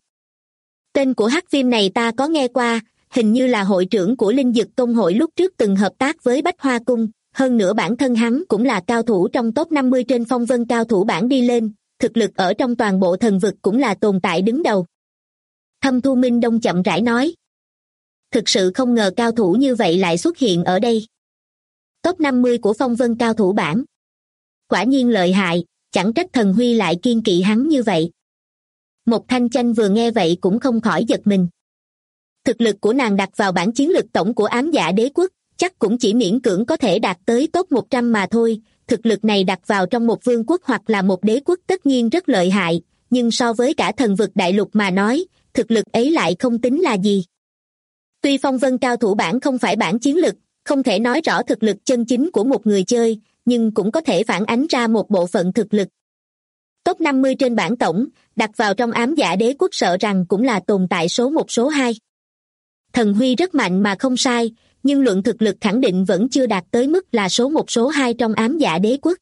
Tên của hắc viêm này ta có nghe qua, hình như là hội trưởng của Linh Dực công hội lúc trước từng hợp tác với Bách Hoa Cung, hơn nữa bản thân hắn cũng là cao thủ trong top 50 trên phong vân cao thủ bảng đi lên, thực lực ở trong toàn bộ thần vực cũng là tồn tại đứng đầu. Thâm Thu Minh Đông chậm rãi nói. Thực sự không ngờ cao thủ như vậy lại xuất hiện ở đây. Top 50 của phong vân cao thủ bảng. Quả nhiên lợi hại, chẳng trách Thần Huy lại kiên kỵ hắn như vậy. Một Thanh Chanh vừa nghe vậy cũng không khỏi giật mình. Thực lực của nàng đặt vào bảng chiến lực tổng của Ám Dạ Đế quốc, chắc cũng chỉ miễn cưỡng có thể đạt tới top 100 mà thôi. Thực lực này đặt vào trong một vương quốc hoặc là một đế quốc tất nhiên rất lợi hại, nhưng so với cả thần vực đại lục mà nói, thực lực ấy lại không tính là gì. Tuy phong vân cao thủ bảng không phải bảng chiến lực, không thể nói rõ thực lực chân chính của một người chơi, nhưng cũng có thể phản ánh ra một bộ phận thực lực. Top 50 trên bảng tổng, đặt vào trong Ám Dạ Đế quốc sợ rằng cũng là tồn tại số 1 số 2. Thần Huy rất mạnh mà không sai, nhưng luận thực lực khẳng định vẫn chưa đạt tới mức là số 1 số 2 trong Ám Dạ Đế quốc.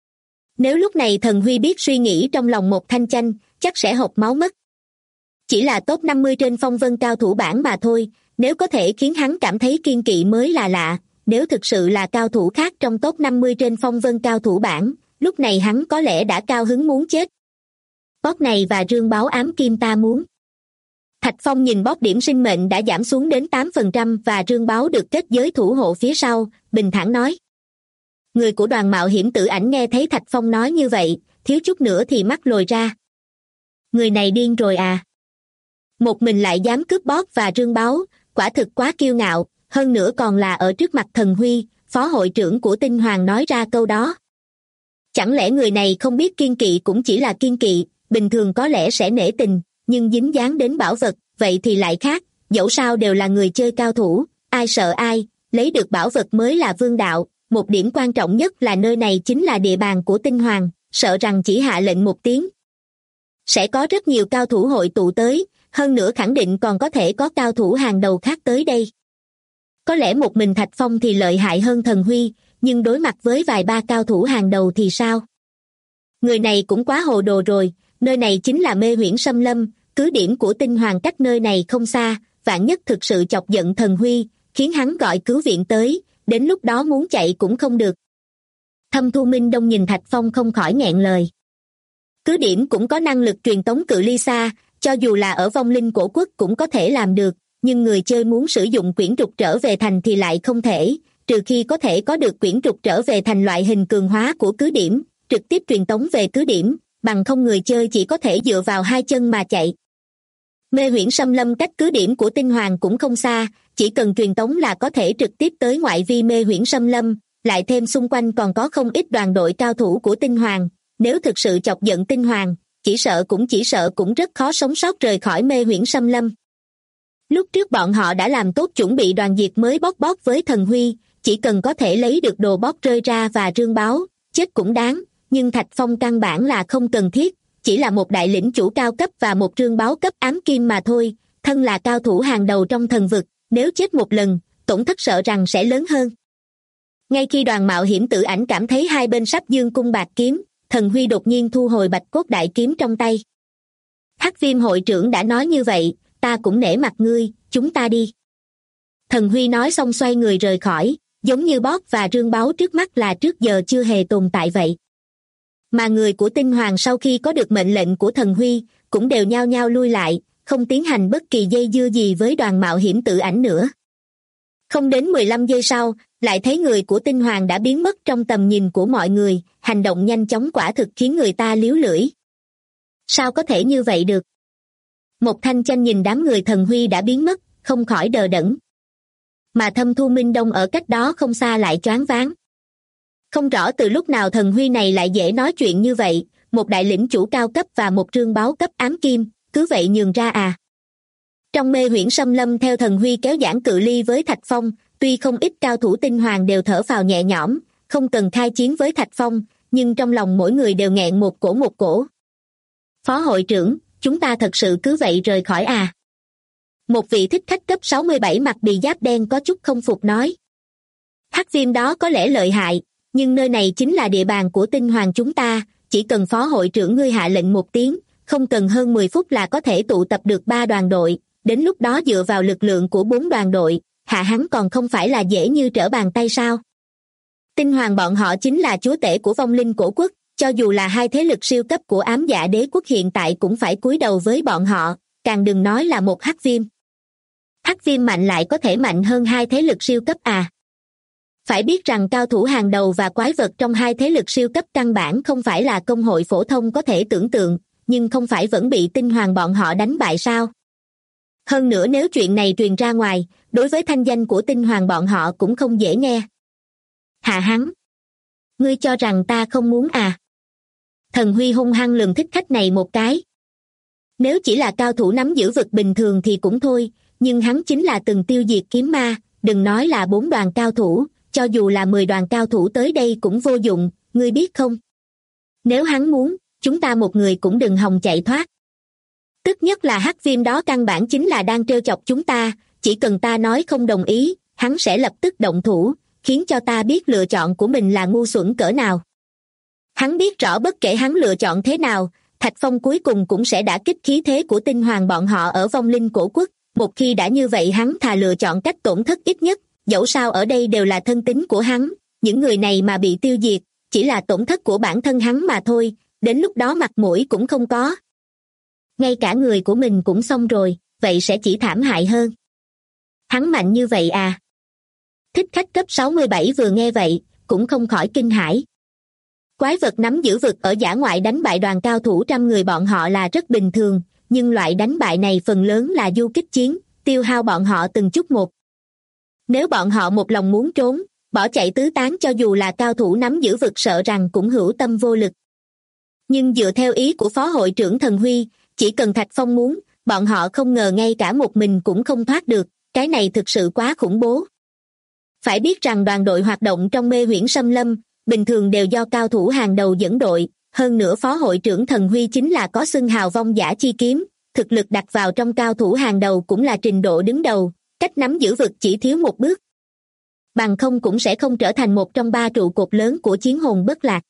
Nếu lúc này Thần Huy biết suy nghĩ trong lòng một Thanh Chanh, chắc sẽ hộc máu mất. Chỉ là top 50 trên phong vân cao thủ bảng mà thôi, nếu có thể khiến hắn cảm thấy kiên kỵ mới là lạ, nếu thực sự là cao thủ khác trong top 50 trên phong vân cao thủ bảng, lúc này hắn có lẽ đã cao hứng muốn chết. Bóp này và rương báo ám kim ta muốn. Thạch Phong nhìn bóp điểm sinh mệnh đã giảm xuống đến 8% và rương báo được kết giới thủ hộ phía sau, bình thản nói. Người của đoàn mạo hiểm Tử Ảnh nghe thấy Thạch Phong nói như vậy, thiếu chút nữa thì mắt lồi ra. Người này điên rồi à? Một mình lại dám cướp bóp và rương báo, quả thực quá kiêu ngạo, hơn nữa còn là ở trước mặt Thần Huy, phó hội trưởng của Tinh Hoàng nói ra câu đó. Chẳng lẽ người này không biết kiên kỵ cũng chỉ là kiên kỵ, bình thường có lẽ sẽ nể tình, nhưng dính dáng đến bảo vật, vậy thì lại khác, dẫu sao đều là người chơi cao thủ, ai sợ ai, lấy được bảo vật mới là vương đạo, một điểm quan trọng nhất là nơi này chính là địa bàn của Tinh Hoàng, sợ rằng chỉ hạ lệnh một tiếng. Sẽ có rất nhiều cao thủ hội tụ tới, hơn nữa khẳng định còn có thể có cao thủ hàng đầu khác tới đây. Có lẽ một mình Thạch Phong thì lợi hại hơn Thần Huy, nhưng đối mặt với vài ba cao thủ hàng đầu thì sao? Người này cũng quá hồ đồ rồi, nơi này chính là Mê Huyễn Xâm Lâm, cứ điểm của Tinh Hoàng cách nơi này không xa, vạn nhất thực sự chọc giận Thần Huy, khiến hắn gọi cứu viện tới, đến lúc đó muốn chạy cũng không được. Thâm Thu Minh Đông nhìn Thạch Phong không khỏi nghẹn lời. Cứ điểm cũng có năng lực truyền tống cự ly xa, cho dù là ở vong linh cổ quốc cũng có thể làm được, nhưng người chơi muốn sử dụng quyển trục trở về thành thì lại không thể, trừ khi có thể có được quyển trục trở về thành loại hình cường hóa của cứ điểm, trực tiếp truyền tống về cứ điểm, bằng không người chơi chỉ có thể dựa vào hai chân mà chạy. Mê Huyễn Xâm Lâm cách cứ điểm của Tinh Hoàng cũng không xa, chỉ cần truyền tống là có thể trực tiếp tới ngoại vi Mê Huyễn Xâm Lâm, lại thêm xung quanh còn có không ít đoàn đội cao thủ của Tinh Hoàng, nếu thực sự chọc giận Tinh Hoàng, chỉ sợ cũng rất khó sống sót rời khỏi mê huyễn xâm lâm. Lúc trước bọn họ đã làm tốt chuẩn bị đoàn diệt mới bóp với Thần Huy, chỉ cần có thể lấy được đồ bóp rơi ra và rương báo, chết cũng đáng, nhưng Thạch Phong căn bản là không cần thiết, chỉ là một đại lĩnh chủ cao cấp và một rương báo cấp ám kim mà thôi, thân là cao thủ hàng đầu trong thần vực, nếu chết một lần, tổn thất sợ rằng sẽ lớn hơn. Ngay khi đoàn mạo hiểm Tử Ảnh cảm thấy hai bên sắp dương cung bạc kiếm, Thần Huy đột nhiên thu hồi bạch cốt đại kiếm trong tay. Hắc Viêm hội trưởng đã nói như vậy, ta cũng nể mặt ngươi, chúng ta đi. Thần Huy nói xong xoay người rời khỏi, giống như bóp và rương báo trước mắt là trước giờ chưa hề tồn tại vậy. Mà người của Tinh Hoàng sau khi có được mệnh lệnh của Thần Huy, cũng đều nhao nhao lui lại, không tiến hành bất kỳ dây dưa gì với đoàn mạo hiểm Tử Ảnh nữa. Không đến 15 giây sau, lại thấy người của Tinh Hoàng đã biến mất trong tầm nhìn của mọi người, hành động nhanh chóng quả thực khiến người ta líu lưỡi. Sao có thể như vậy được? Một Thanh Chanh nhìn đám người Thần Huy đã biến mất, không khỏi đờ đẫn. Mà Thâm Thu Minh Đông ở cách đó không xa lại choáng váng. Không rõ từ lúc nào Thần Huy này lại dễ nói chuyện như vậy, một đại lĩnh chủ cao cấp và một trương báo cấp ám kim, cứ vậy nhường ra à? Trong mê huyễn xâm lâm theo Thần Huy kéo giãn cự ly với Thạch Phong, tuy không ít cao thủ Tinh Hoàng đều thở phào nhẹ nhõm, không cần khai chiến với Thạch Phong, nhưng trong lòng mỗi người đều nghẹn một cổ. Phó hội trưởng, chúng ta thật sự cứ vậy rời khỏi à? Một vị thích khách cấp 67 mặc bì giáp đen có chút không phục nói. Hắc Viêm đó có lẽ lợi hại, nhưng nơi này chính là địa bàn của Tinh Hoàng chúng ta, chỉ cần phó hội trưởng ngươi hạ lệnh một tiếng, không cần hơn 10 phút là có thể tụ tập được 3 đoàn đội, đến lúc đó dựa vào lực lượng của 4 đoàn đội, hạ hắn còn không phải là dễ như trở bàn tay sao? Tinh Hoàng bọn họ chính là chúa tể của vong linh cổ quốc, cho dù là hai thế lực siêu cấp của ám dạ đế quốc hiện tại cũng phải cúi đầu với bọn họ, càng đừng nói là một Hắc Viêm. Hắc Viêm mạnh lại có thể mạnh hơn hai thế lực siêu cấp à? Phải biết rằng cao thủ hàng đầu và quái vật trong hai thế lực siêu cấp căn bản không phải là công hội phổ thông có thể tưởng tượng, nhưng không phải vẫn bị Tinh Hoàng bọn họ đánh bại sao? Hơn nữa nếu chuyện này truyền ra ngoài, đối với thanh danh của Tinh Hoàng bọn họ cũng không dễ nghe. Hạ hắn! Ngươi cho rằng ta không muốn à? Thần Huy hung hăng lườm thích khách này một cái. Nếu chỉ là cao thủ nắm giữ vực bình thường thì cũng thôi, nhưng hắn chính là từng tiêu diệt kiếm ma, đừng nói là 4 đoàn cao thủ, cho dù là 10 đoàn cao thủ tới đây cũng vô dụng, ngươi biết không? Nếu hắn muốn, chúng ta một người cũng đừng hòng chạy thoát. Tức nhất là Hắc Viêm đó căn bản chính là đang trêu chọc chúng ta, chỉ cần ta nói không đồng ý, hắn sẽ lập tức động thủ, khiến cho ta biết lựa chọn của mình là ngu xuẩn cỡ nào. Hắn biết rõ bất kể hắn lựa chọn thế nào, Thạch Phong cuối cùng cũng sẽ đả kích khí thế của Tinh Hoàng bọn họ ở vong linh cổ quốc, một khi đã như vậy hắn thà lựa chọn cách tổn thất ít nhất, dẫu sao ở đây đều là thân tín của hắn, những người này mà bị tiêu diệt, chỉ là tổn thất của bản thân hắn mà thôi, đến lúc đó mặt mũi cũng không có. Ngay cả người của mình cũng xong rồi, vậy sẽ chỉ thảm hại hơn. Hắn mạnh như vậy à? Thích khách cấp 67 vừa nghe vậy, cũng không khỏi kinh hãi. Quái vật nắm giữ vực ở dã ngoại đánh bại đoàn cao thủ trăm người bọn họ là rất bình thường, nhưng loại đánh bại này phần lớn là du kích chiến, tiêu hao bọn họ từng chút một. Nếu bọn họ một lòng muốn trốn, bỏ chạy tứ tán cho dù là cao thủ nắm giữ vực sợ rằng cũng hữu tâm vô lực. Nhưng dựa theo ý của phó hội trưởng Thần Huy, chỉ cần Thạch Phong muốn, bọn họ không ngờ ngay cả một mình cũng không thoát được, cái này thực sự quá khủng bố. Phải biết rằng đoàn đội hoạt động trong mê huyễn xâm lâm, bình thường đều do cao thủ hàng đầu dẫn đội, hơn nữa phó hội trưởng Thần Huy chính là có xưng hào vong giả chi kiếm, thực lực đặt vào trong cao thủ hàng đầu cũng là trình độ đứng đầu, cách nắm giữ vực chỉ thiếu một bước. Bằng không cũng sẽ không trở thành một trong 3 trụ cột lớn của chiến hồn bất lạc.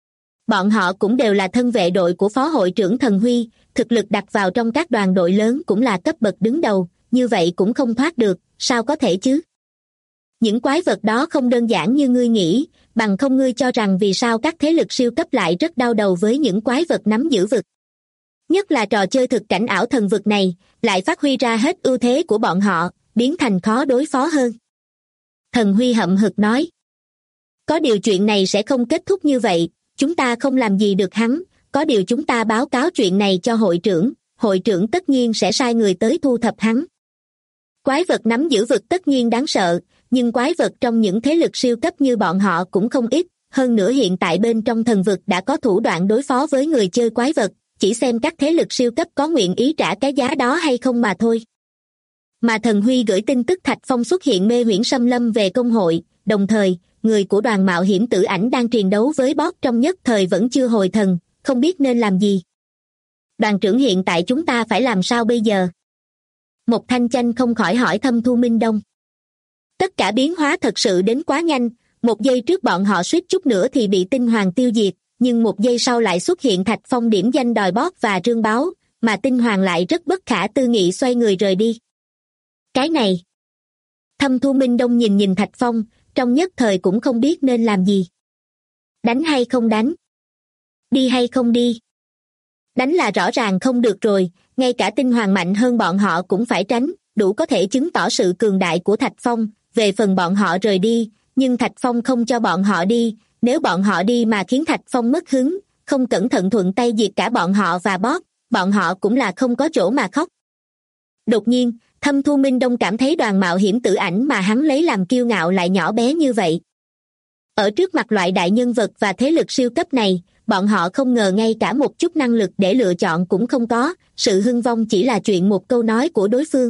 Bọn họ cũng đều là thân vệ đội của phó hội trưởng Thần Huy, thực lực đặt vào trong các đoàn đội lớn cũng là cấp bậc đứng đầu, như vậy cũng không thoát được, sao có thể chứ? Những quái vật đó không đơn giản như ngươi nghĩ, bằng không ngươi cho rằng vì sao các thế lực siêu cấp lại rất đau đầu với những quái vật nắm giữ vực. Nhất là trò chơi thực cảnh ảo thần vực này, lại phát huy ra hết ưu thế của bọn họ, biến thành khó đối phó hơn. Thần Huy hậm hực nói. Có điều chuyện này sẽ không kết thúc như vậy, chúng ta không làm gì được hắn, có điều chúng ta báo cáo chuyện này cho hội trưởng tất nhiên sẽ sai người tới thu thập hắn. Quái vật nắm giữ vực tất nhiên đáng sợ, nhưng quái vật trong những thế lực siêu cấp như bọn họ cũng không ít, hơn nữa hiện tại bên trong thần vực đã có thủ đoạn đối phó với người chơi quái vật, chỉ xem các thế lực siêu cấp có nguyện ý trả cái giá đó hay không mà thôi. Mà Thần Huy gửi tin tức Thạch Phong xuất hiện mê huyễn xâm lâm về công hội, đồng thời, người của đoàn mạo hiểm Tử Ảnh đang triền đấu với boss trong nhất thời vẫn chưa hồi thần, không biết nên làm gì. Đoàn trưởng, hiện tại chúng ta phải làm sao bây giờ? Một Thanh Chanh không khỏi hỏi Thâm Thu Minh Đông. Tất cả biến hóa thật sự đến quá nhanh, một giây trước bọn họ suýt chút nữa thì bị Tinh Hoàng tiêu diệt, nhưng một giây sau lại xuất hiện Thạch Phong điểm danh đòi boss và rương báo, mà Tinh Hoàng lại rất bất khả tư nghị xoay người rời đi. Cái này... Thâm Thu Minh Đông nhìn Thạch Phong, trong nhất thời cũng không biết nên làm gì. Đánh hay không đánh? Đi hay không đi? Đánh là rõ ràng không được rồi, ngay cả Tinh Hoàng mạnh hơn bọn họ cũng phải tránh, đủ có thể chứng tỏ sự cường đại của Thạch Phong. Về phần bọn họ rời đi, nhưng Thạch Phong không cho bọn họ đi, nếu bọn họ đi mà khiến Thạch Phong mất hứng, không cẩn thận thuận tay diệt cả bọn họ và boss, bọn họ cũng là không có chỗ mà khóc. Đột nhiên, Thâm Thu Minh Đông cảm thấy đoàn mạo hiểm Tử Ảnh mà hắn lấy làm kiêu ngạo lại nhỏ bé như vậy. Ở trước mặt loại đại nhân vật và thế lực siêu cấp này, bọn họ không ngờ ngay cả một chút năng lực để lựa chọn cũng không có, sự hưng vong chỉ là chuyện một câu nói của đối phương.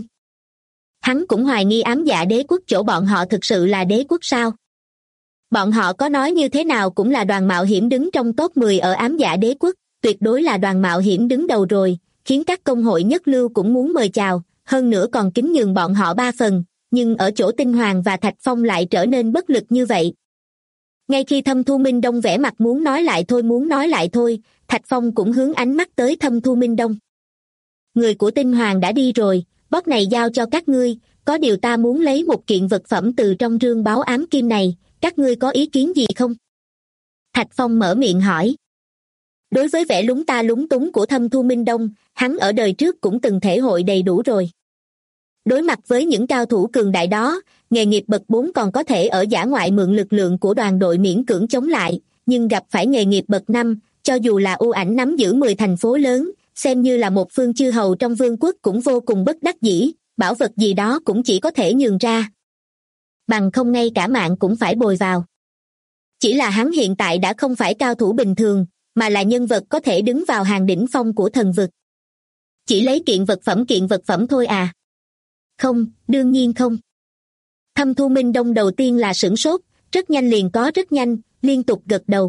Hắn cũng hoài nghi Ám Dạ Đế Quốc chỗ bọn họ thực sự là đế quốc sao. Bọn họ có nói như thế nào cũng là đoàn mạo hiểm đứng trong top 10 ở Ám Dạ Đế Quốc, tuyệt đối là đoàn mạo hiểm đứng đầu rồi, khiến các công hội nhất lưu cũng muốn mời chào, hơn nữa còn kính nhường bọn họ 3 phần, nhưng ở chỗ Tinh Hoàng và Thạch Phong lại trở nên bất lực như vậy. Ngay khi Thâm Thu Minh Đông vẻ mặt muốn nói lại thôi, Thạch Phong cũng hướng ánh mắt tới Thâm Thu Minh Đông. Người của Tinh Hoàng đã đi rồi, boss này giao cho các ngươi, có điều ta muốn lấy một kiện vật phẩm từ trong rương báo ám kim này, các ngươi có ý kiến gì không? Thạch Phong mở miệng hỏi. Đối với vẻ lúng ta lúng túng của Thâm Thu Minh Đông, hắn ở đời trước cũng từng thể hội đầy đủ rồi. Đối mặt với những cao thủ cường đại đó, nghề nghiệp bậc 4 còn có thể ở dã ngoại mượn lực lượng của đoàn đội miễn cưỡng chống lại, nhưng gặp phải nghề nghiệp bậc 5, cho dù là U Ảnh nắm giữ 10 thành phố lớn, xem như là một phương chư hầu trong vương quốc cũng vô cùng bất đắc dĩ, bảo vật gì đó cũng chỉ có thể nhường ra. Bằng không ngay cả mạng cũng phải bồi vào. Chỉ là hắn hiện tại đã không phải cao thủ bình thường, mà là nhân vật có thể đứng vào hàng đỉnh phong của thần vực. Chỉ lấy kiện vật phẩm thôi à? Không, đương nhiên không. Thâm Thu Minh Đông đầu tiên là sửng sốt, rất nhanh liền có rất nhanh, liên tục gật đầu.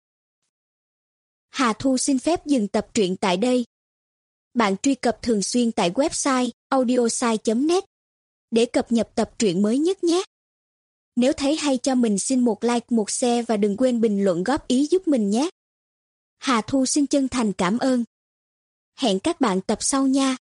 Hà Thu xin phép dừng tập truyện tại đây. Bạn truy cập thường xuyên tại website audiosai.net để cập nhật tập truyện mới nhất nhé. Nếu thấy hay cho mình xin một like, một share và đừng quên bình luận góp ý giúp mình nhé. Hà Thu xin chân thành cảm ơn. Hẹn các bạn tập sau nha.